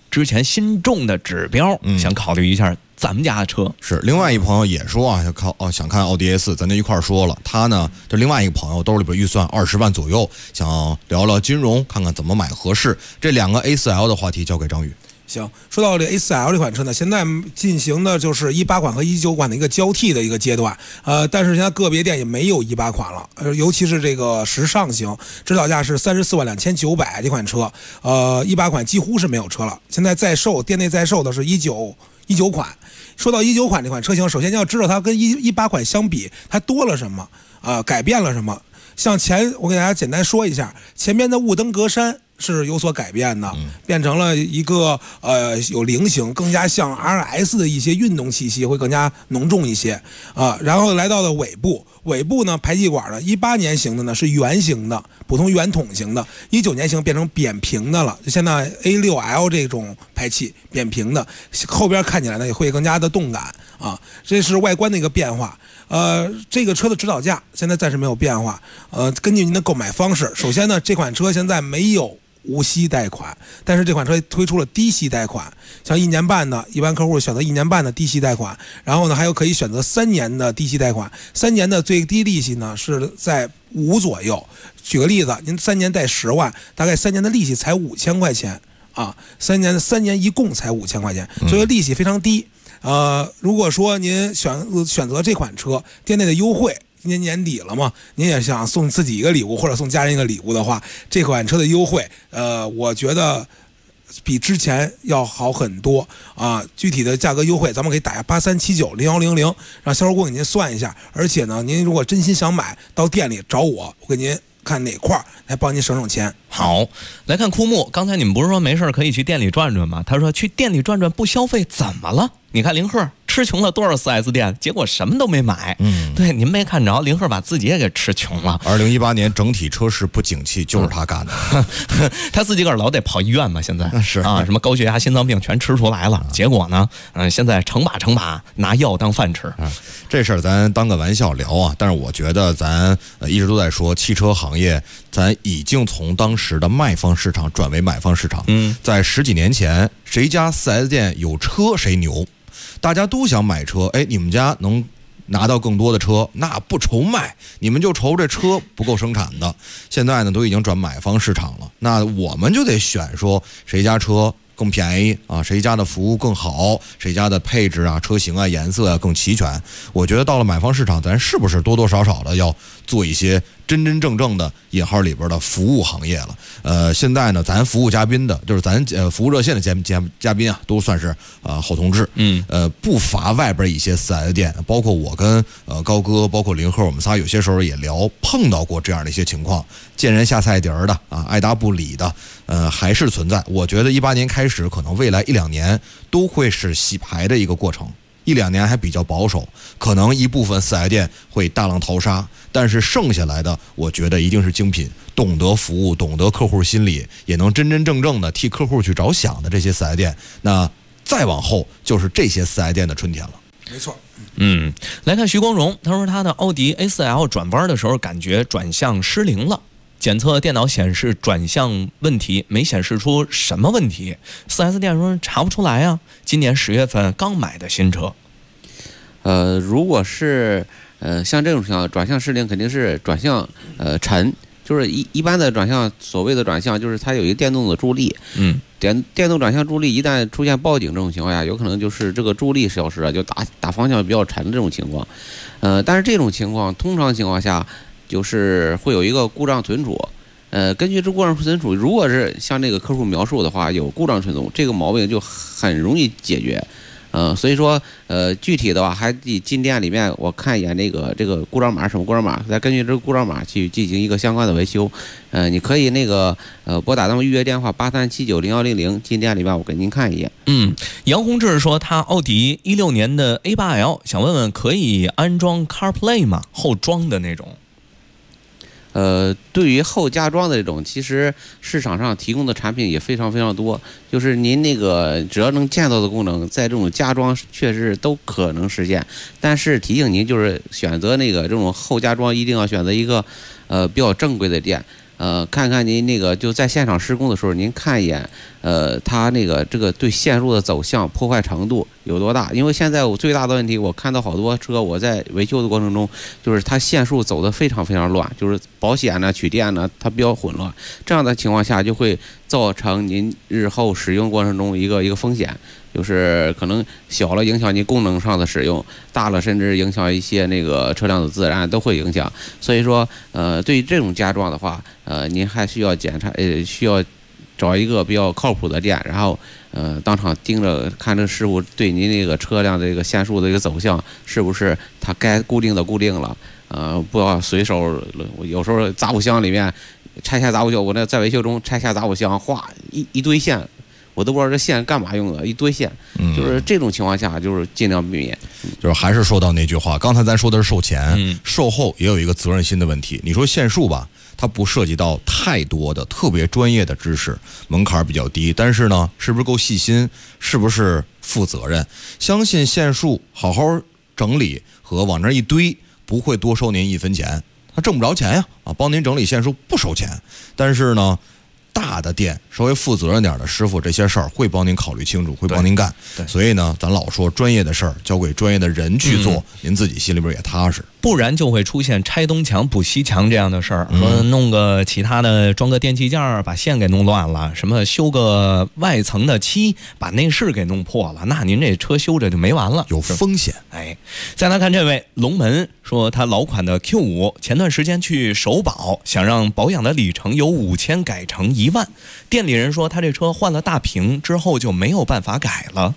S3: 之前心中的指标，想考虑一下咱们家的车。
S2: 是另外一朋友也说啊，想看奥迪 A4，咱就一块儿说了。他呢，就另外一个朋友兜里边预算20万左右，想聊聊金融，看看怎么买合适。这两个 A4L 的话题交给张宇。
S4: 行，说到这 A4L 这款车呢，现在进行的就是18款和19款的一个交替的一个阶段，但是现在个别店也没有18款了，尤其是这个时尚型，指导价是342900这款车，18款几乎是没有车了。现在在售，店内在售的是19款。说到19款这款车型，首先要知道它跟18款相比，它多了什么改变了什么。像我给大家简单说一下，前面的雾灯格栅是有所改变的，变成了一个有菱形，更加像 RS 的一些运动气息会更加浓重一些然后来到了尾部呢，排气管呢18年型的呢是圆形的，普通圆筒型的，19年型变成扁平的了，就现在 A6L 这种排气扁平的，后边看起来呢也会更加的动感这是外观的一个变化。这个车的指导价现在暂时没有变化，根据您的购买方式，首先呢，这款车现在没有无息贷款，但是这款车推出了低息贷款，像1年半的，一般客户选择1年半的低息贷款，然后呢还有可以选择3年的低息贷款，3年的最低利息呢是在5左右。举个例子，您3年贷10万，大概3年的利息才5000块钱3年一共才5000块钱，所以利息非常低。如果说您选择这款车，店内的优惠，今年年底了嘛，您也想送自己一个礼物或者送家人一个礼物的话，这款车的优惠，我觉得比之前要好很多具体的价格优惠，咱们可以打下83790100，让销售顾给您算一下。而且呢，您如果真心想买，到店里找我给您看哪块来帮您省钱。
S3: 好，来看枯木，刚才你们不是说没事可以去店里转转吗？他说去店里转转不消费怎么了？你看林鹤吃穷了多少 4S 店，结果什么都没买。对，您没看着，林鹤把自己也给吃穷了。
S2: 2018年整体车市不景气，就是他干的。
S3: 他自己个儿老得跑医院嘛，现在
S2: 是
S3: 什么高血压、心脏病全吃出来了。结果呢，现在成把拿药当饭吃。
S2: 这事儿咱当个玩笑聊但是我觉得咱一直都在说汽车行业，咱已经从当时的卖方市场转为买方市场。在10几年前，谁家 4S 店有车谁牛。大家都想买车，你们家能拿到更多的车，那不愁卖，你们就愁这车不够生产的。现在呢，都已经转买方市场了，那我们就得选说谁家车更便宜谁家的服务更好，谁家的配置车型颜色更齐全。我觉得到了买方市场，咱是不是多多少少的要做一些真真正正的引号里边的服务行业了。现在呢，咱服务嘉宾的，就是咱服务热线的嘉宾都算是好同志。不乏外边一些4S店，包括我跟高哥，包括林鹤，我们仨有些时候也碰到过这样的一些情况，见人下菜碟儿的爱答不理的，还是存在。我觉得18年开始，可能未来1-2年都会是洗牌的一个过程。1-2年还比较保守，可能一部分4S店会大浪淘沙，但是剩下来的，我觉得一定是精品，懂得服务，懂得客户心理，也能真真正正的替客户去着想的这些4S店，那再往后就是这些4S店的春天了。
S4: 没错。
S3: 来看徐光荣，他说他的奥迪 A4L 转弯的时候感觉转向失灵了。检测电脑显示转向问题，没显示出什么问题。4S 店说查不出来啊。今年10月份刚买的新车。
S7: 如果是像这种情况，转向失灵肯定是转向沉，就是一般的转向，所谓的转向就是它有一个电动的助力。电动转向助力一旦出现报警这种情况下，有可能就是这个助力消失了，就打方向比较沉的这种情况。但是这种情况通常情况下，就是会有一个故障存储，根据这故障存储，如果是像这个客户描述的话，有故障存储，这个毛病就很容易解决。所以说，具体的话还得进店里面我看一眼这个故障码什么故障码，再根据这个故障码去进行一个相关的维修。你可以拨打咱们预约电话83790100，进店里面我给您看一眼。
S3: 杨宏志说他奥迪16年的 A8L， 想问问可以安装 CarPlay 吗？后装的那种。
S7: 对于后加装的这种，其实市场上提供的产品也非常非常多，就是您只要能见到的功能，在这种加装确实都可能实现。但是提醒您，就是选择这种后加装，一定要选择一个比较正规的店。 看看您那个就在现场施工的时候，您看一眼，它那个这个对线路的走向破坏程度有多大？因为现在我最大的问题，我看到好多车，我在维修的过程中，就是它线束走得非常非常乱，就是保险呢、取电呢，它比较混乱。这样的情况下，就会造成您日后使用过程中一个风险。就是可能小了影响你功能上的使用，大了甚至影响一些那个车辆的自燃都会影响。所以说，对于这种加装的话，您还需要检查，需要找一个比较靠谱的店，然后当场盯着看这师傅对您那个车辆这个线束的一个走向是不是它该固定的固定了，不要随手，有时候杂物箱里面拆下杂物箱，我那在维修中拆下杂物箱，哗一堆线。我都不知道这线干嘛用的，一堆线，就是这种情况下，就是尽量避免。
S2: 就是还是说到那句话，刚才咱说的是售前，售后也有一个责任心的问题。你说线束吧，它不涉及到太多的特别专业的知识，门槛比较低，但是呢，是不是够细心，是不是负责任？相信线束好好整理和往那一堆，不会多收您1分钱，他挣不着钱呀，帮您整理线束不收钱，但是呢。大的店稍微负责任点的师傅，这些事儿会帮您考虑清楚，会帮您干。所以呢，咱老说专业的事儿交给专业的人去做，您自己心里边也踏实。
S3: 不然就会出现拆东墙补西墙这样的事儿，说弄个其他的装个电器件把线给弄乱了，什么修个外层的漆把内饰给弄破了，那您这车修着就没完了，
S2: 有风险。
S3: 再来看这位龙门说，他老款的 Q5 前段时间去首保，想让保养的里程由5000改成1万，店里人说他这车换了大屏之后就没有办法改了。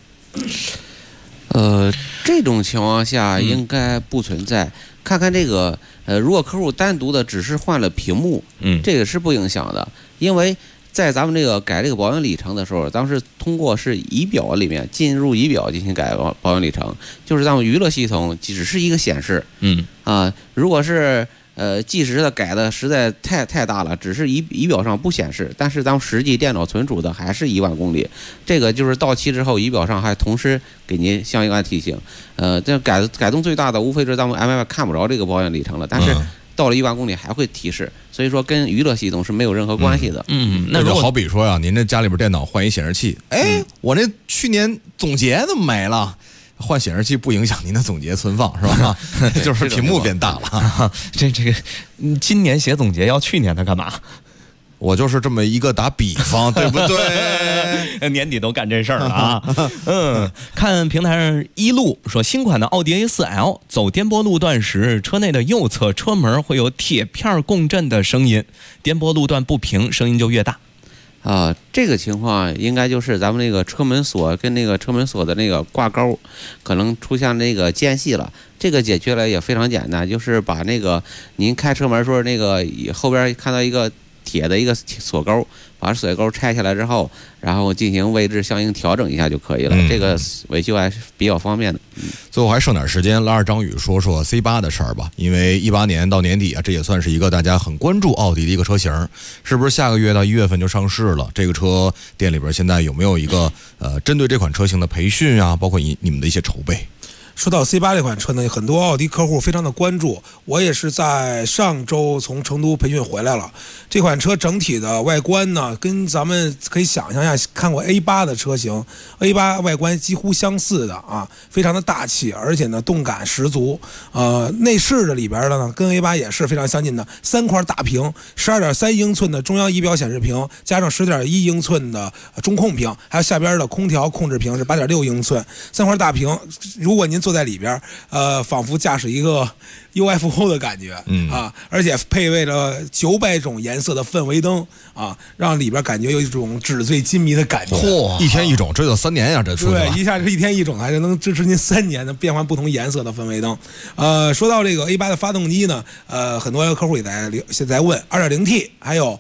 S7: 这种情况下应该不存在。看看这个，如果客户单独的只是换了屏幕，这个是不影响的，因为在咱们这个改这个保养里程的时候，当时通过是仪表里面进入仪表进行改保养里程，就是咱们娱乐系统只是一个显示，如果是计时的改的实在太大了，只是仪表上不显示，但是咱们实际电脑存储的还是1万公里。这个就是到期之后，仪表上还同时给您相应的提醒。这改动最大的，无非是咱们 MIY 看不着这个保养里程了，但是到了1万公里还会提示，所以说跟娱乐系统是没有任何关系的。
S2: 那就好比说呀，您这家里边电脑换一显示器，我这去年总结怎么没了？换显示器不影响您的总结存放是吧？就是屏幕变大了。
S3: 这个，今年写总结要去年的干嘛？
S2: 我就是这么一个打比方，对不对？
S3: 年底都干这事儿了啊。看平台上一路说，新款的奥迪 A4L 走颠簸路段时，车内的右侧车门会有铁片共振的声音，颠簸路段不平，声音就越大。
S7: 这个情况应该就是咱们那个车门锁跟那个车门锁的那个挂钩可能出现那个间隙了。这个解决了也非常简单，就是把那个您开车门时候那个后边看到一个铁的一个锁钩，把锁钩拆下来之后，然后进行位置相应调整一下就可以了。这个维修还是比较方便的。
S2: 最后还剩点时间，拉着张宇说说 C8 的事儿吧。因为18年到年底啊，这也算是一个大家很关注奥迪的一个车型，是不是下个月到1月份就上市了？这个车店里边现在有没有一个针对这款车型的培训啊？包括你们的一些筹备？
S4: 说到 C8 这款车呢，很多奥迪客户非常的关注，我也是在上周从成都培训回来了。这款车整体的外观呢，跟咱们可以想象一下，看过 A8 的车型 ，A8 外观几乎相似的啊，非常的大气，而且呢动感十足。内饰的里边的呢，跟 A8 也是非常相近的，3块大屏，12.3英寸的中央仪表显示屏，加上10.1英寸的中控屏，还有下边的空调控制屏是8.6英寸，3块大屏。如果您坐在里边，仿佛驾驶一个 UFO 的感觉，而且配备了900种颜色的氛围灯啊，让里边感觉有一种纸醉金迷的感觉。
S2: 1天1种，这就3年呀，这出
S4: 对，一下就1天1种，还是能支持您3年的变换不同颜色的氛围灯。说到这个 A8 的发动机呢，很多客户也在问 2.0T 还有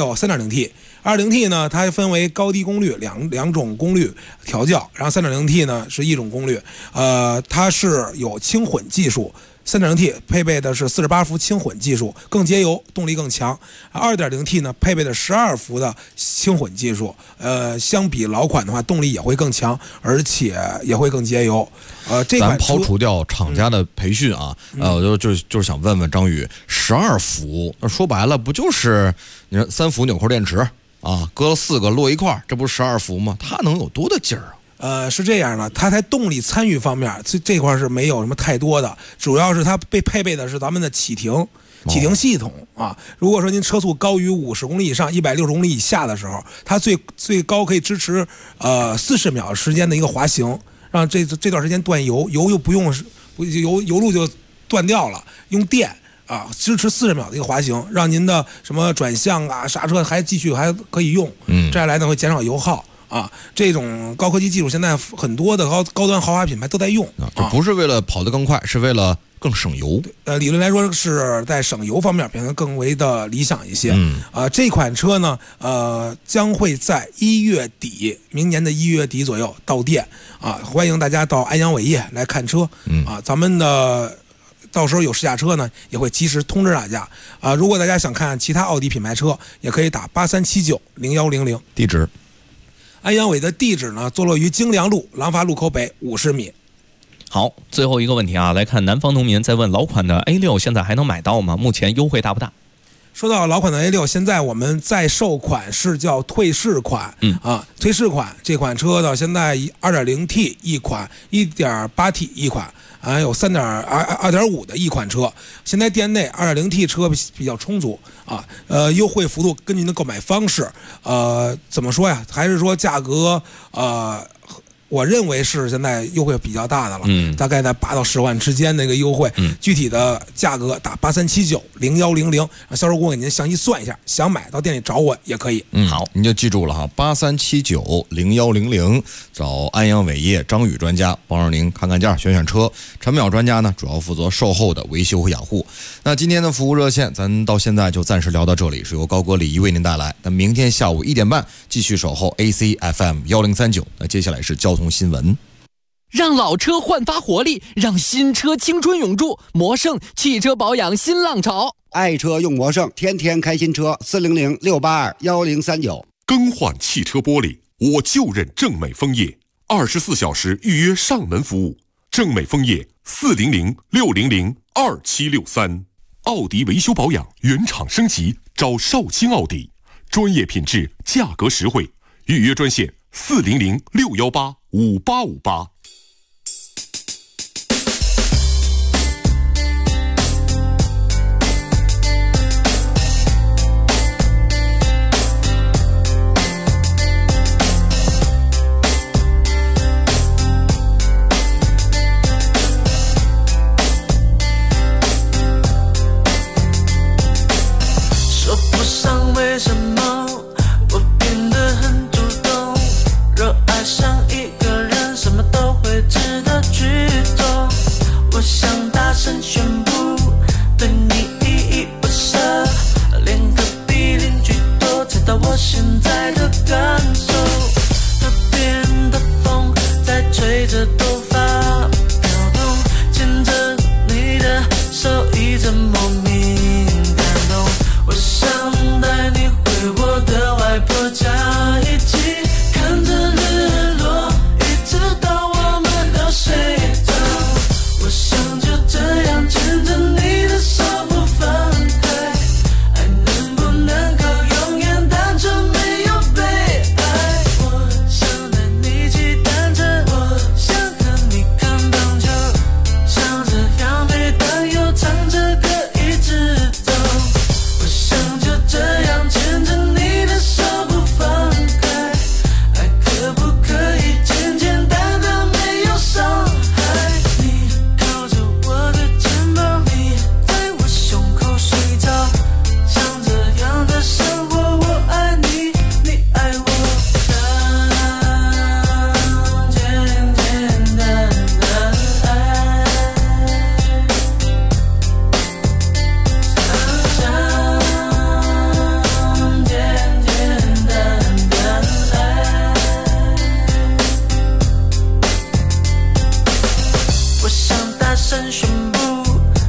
S4: 3.0T。2.0T 呢，它分为高低功率两种功率调教，然后3.0T 呢是一种功率，它是有轻混技术， 3.0T 配备的是48伏轻混技术，更节油，动力更强。2.0T 呢配备的12伏的轻混技术，相比老款的话，动力也会更强，而且也会更节油。这款
S2: 咱抛除掉厂家的培训啊，我就是想问问张宇，12伏，那说白了不就是你说3伏纽扣电池啊，搁了4个摞一块，这不是12伏吗？它能有多大劲儿啊？
S4: 是这样的，它在动力参与方面，这块是没有什么太多的，主要是它被配备的是咱们的启停系统啊。如果说您车速高于50公里以上、160公里以下的时候，它最高可以支持40秒时间的一个滑行，让这段时间断油又不用油路就断掉了，用电啊支持40秒的一个滑行，让您的什么转向啊、刹车还可以用，这样来呢会减少油耗。啊，这种高科技技术现在很多的高端豪华品牌都在用，
S2: 这不是为了跑得更快，是为了更省油。
S4: 理论来说是在省油方面表现更为的理想一些。这款车呢，将会在明年的1月底左右到店啊，欢迎大家到安阳伟业来看车啊，咱们的。到时候有试驾车呢，也会及时通知大家啊。如果大家想看其他奥迪品牌车，也可以打83790100。
S2: 地址。
S4: 安阳伟的地址呢，坐落于京良路廊坊路口北50米。
S3: 好，最后一个问题啊，来看南方农民在问老款的 A6 现在还能买到吗？目前优惠大不大？
S4: 说到老款的 A6， 现在我们在售款是叫退市款，退市款这款车到现在 2.0T 一款 1.8T 一款，还有2.5的一款车。现在店内 2.0T 车比较充足啊，优惠幅度根据您的购买方式，怎么说呀？还是说价格我认为是现在优惠比较大的了，大概在8到10万之间的一个优惠，具体的价格打83790100，让销售顾问给您详细算一下，想买到店里找我也可以。
S2: 好，您就记住了哈，83790100，找安阳伟业张宇专家帮着您看看价、选选车。陈淼专家呢，主要负责售后的维修和养护。那今天的服务热线，咱到现在就暂时聊到这里，是由高哥李怡为您带来。那明天下午1点半继续守候 ACFM1039。那接下来是交通新闻。
S8: 让老车焕发活力，让新车青春永驻。魔胜汽车保养新浪潮，
S9: 爱车用魔胜，天天开新车。400-682-1039。
S30: 更换汽车玻璃，我就认正美枫叶，24小时预约上门服务。正美枫叶400-600-2763。奥迪维修保养原厂升级，找少卿奥迪，专业品质，价格实惠。预约专线400-618-5858。
S10: 说不上为什么我变得很主动，若爱上一个人，什么都会值得去做。我想大声宣布，对你依依不舍，连隔壁邻居都知道我现在的感受。河边的风在吹着头发飘动，牵着你的手，一阵莫名感动。我想带你回我的外婆家，一起看着日落，一直到我们都睡着。我想就这样牵着你的手不放开，爱能不能够永远单纯没有被爱。我想带你骑单车，我想和你看棒球，像这样每当又唱着歌一直走。我想就这样牵着你的手不放开，爱可不可以简简单单没有伤害。你靠着我的肩膀，你在我胸口睡着，像这样的生活，我爱你，你爱我，像简简单单爱，像简简单单爱。我想大声宣布，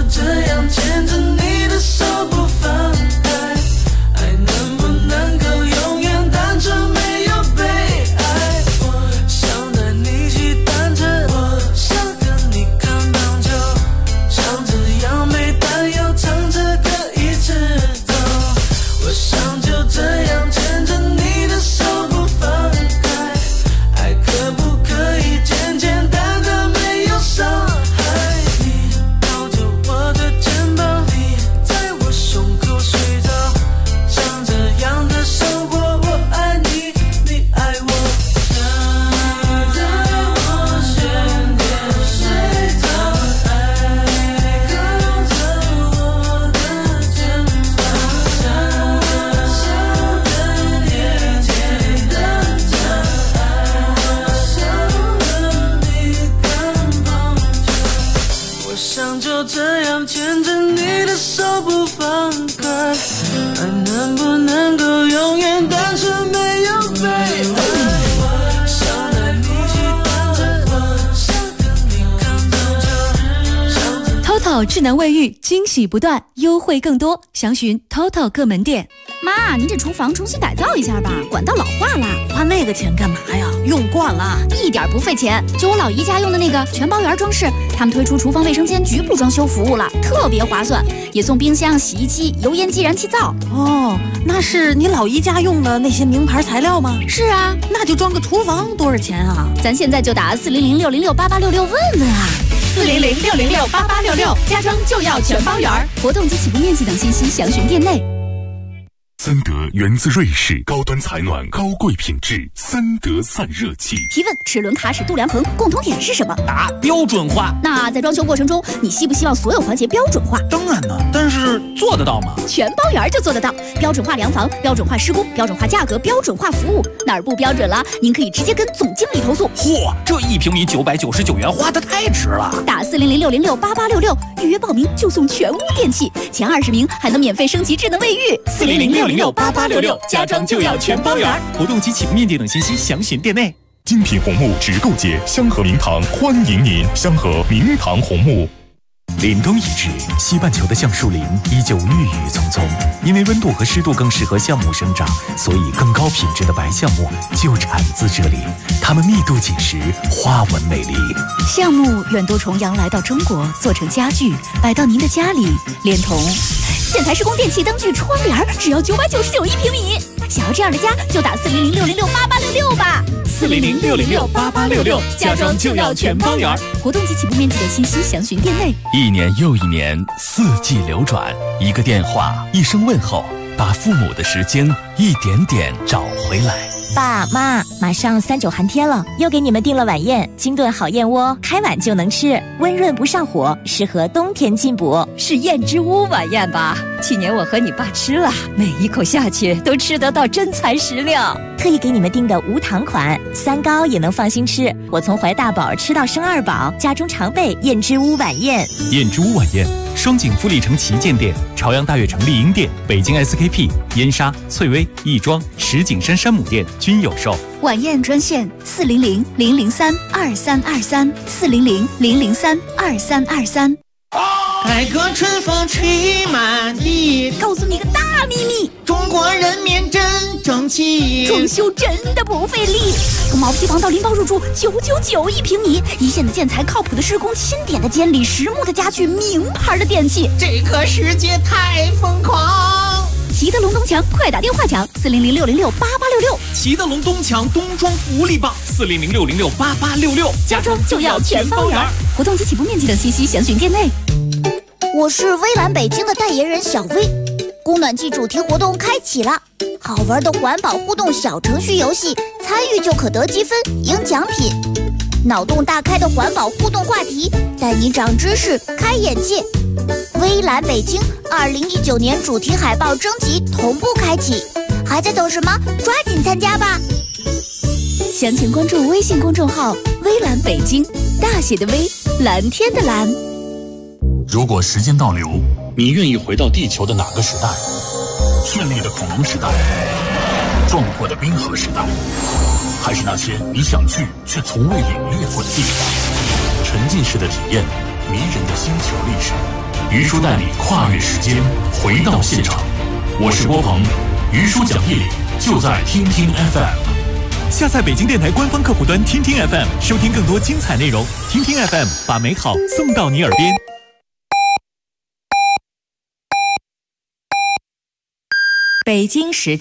S10: 这样牵着你的手不放开，爱能不能够永远单纯没有被爱？我想带你骑单车，我想跟你看棒球，像这样没担忧，唱着歌一直走。我想就这样牵着你的手不放开，爱可不可以简简单单没有伤害？你抱着我的肩膀，你在我胸口睡着，像这样的生活，我爱你，你爱我。你在我身边睡着，爱靠着我的肩膀，像灯也简单着，爱上了你看棒球。我想就这样牵着你的手不放开，爱能不能够永远单纯没有被爱？想带你骑单车，想跟你看棒球。
S14: TOTO 智能卫浴，惊喜不断，优惠更多，详询 TOTO 各门店。
S29: 妈，您这厨房重新改造一下吧，管道老化了。
S25: 花那个钱干嘛呀？用惯了，
S29: 一点不费钱，就我老姨家用的那个全包圆装饰，他们推出厨房卫生间局部装修服务了，特别划算，也送冰箱、洗衣机、油烟机、燃气灶。
S25: 哦，那是你老姨家用的那些名牌材料吗？
S29: 是啊，
S25: 那就装个厨房多少钱啊？
S29: 咱现在就打400-606-8866问问啊。
S28: 400-606-8866，家装就要全包圆。
S29: 活动及起步面积等信息详询店内。
S13: 森德源自瑞士，高端采暖，高贵品质，森德散热器。
S29: 提问：齿轮、卡尺、度量衡共同点是什么？
S11: 答：标准化。
S29: 那在装修过程中，你希不希望所有环节标准化？
S11: 当然呢，但是做得到吗？
S29: 全包圆就做得到，标准化量房、标准化施工、标准化价格、标准化服务，哪儿不标准了，您可以直接跟总经理投诉。
S11: 嚯，这1平米999元，花得太值了！
S29: 打400-606-8866，预约报名就送全屋电器，前20名还能免费升级智能卫浴。
S28: 400-606-8866，家装就要全包圆。
S18: 活动及起步面积等信息详询店内。
S13: 精品红木直购节，香河名堂欢迎您！香河名堂红木。
S27: 凛冬已至，西半球的橡树林依旧郁郁葱葱。因为温度和湿度更适合橡木生长，所以更高品质的白橡木就产自这里。它们密度紧实，花纹美丽。
S14: 橡木远渡重洋来到中国，做成家具，摆到您的家里，连同
S29: 建材施工电器、灯具、窗帘，只要999一平米。想要这样的家，就打400-606-8866吧。
S28: 400-606-8866，家装就要全包圆。
S29: 活动及起步面积的信息详询店内。
S27: 一年又一年，四季流转，一个电话，一声问候，把父母的时间一点点找回来。
S1: 爸妈，马上3·9寒天了，又给你们订了晚宴，金炖好燕窝，开碗就能吃，温润不上火，适合冬天进补。
S14: 是燕之屋晚宴吧？去年我和你爸吃了，每一口下去都吃得到真材实料。
S1: 特意给你们订的无糖款，3高也能放心吃。我从怀大宝吃到生2宝，家中常备燕之屋晚宴。
S27: 燕之屋晚宴，双井富力城旗舰店、朝阳大悦城丽婴店、北京 SKP、燕莎、翠微、亦庄、石景山山姆店均有售。
S14: 晚宴专线400-003-2323，400-003-2323。
S12: 改革春风吹满地，
S29: 告诉你个大秘密，
S12: 中国人民真争气，
S29: 装修真的不费力。从毛坯房到拎包入住，999一平米，一线的建材，靠谱的施工，钦点的监理，实木的家具，名牌的电器，
S12: 这个世界太疯狂。
S29: 齐德龙东墙，快打电话抢400-606-8866。
S11: 齐德龙东墙冬装福利棒，400-606-8866，
S29: 家装就要全包圆。活动及起步面积等信息详询店内。
S15: 我是微蓝北京的代言人小薇，供暖季主题活动开启了，好玩的环保互动小程序游戏，参与就可得积分赢奖品。脑洞大开的环保互动话题，带你长知识开眼界。微蓝北京2019年主题海报征集同步开启，还在等什么？抓紧参加吧！
S14: 详情关注微信公众号微蓝北京，大写的微，蓝天的蓝。
S13: 如果时间倒流，你愿意回到地球的哪个时代？绚丽的恐龙时代，壮阔的冰河时代，还是那些你想去却从未领略过的地方？沉浸式的体验，迷人的星球历史，
S5: 于叔带你跨越时间，回到现场。我是郭鹏，于叔讲义理就在听听 FM。
S18: 下载北京电台官方客户端听听 FM， 收听更多精彩内容。听听 FM， 把美好送到你耳边。
S1: 北京时间。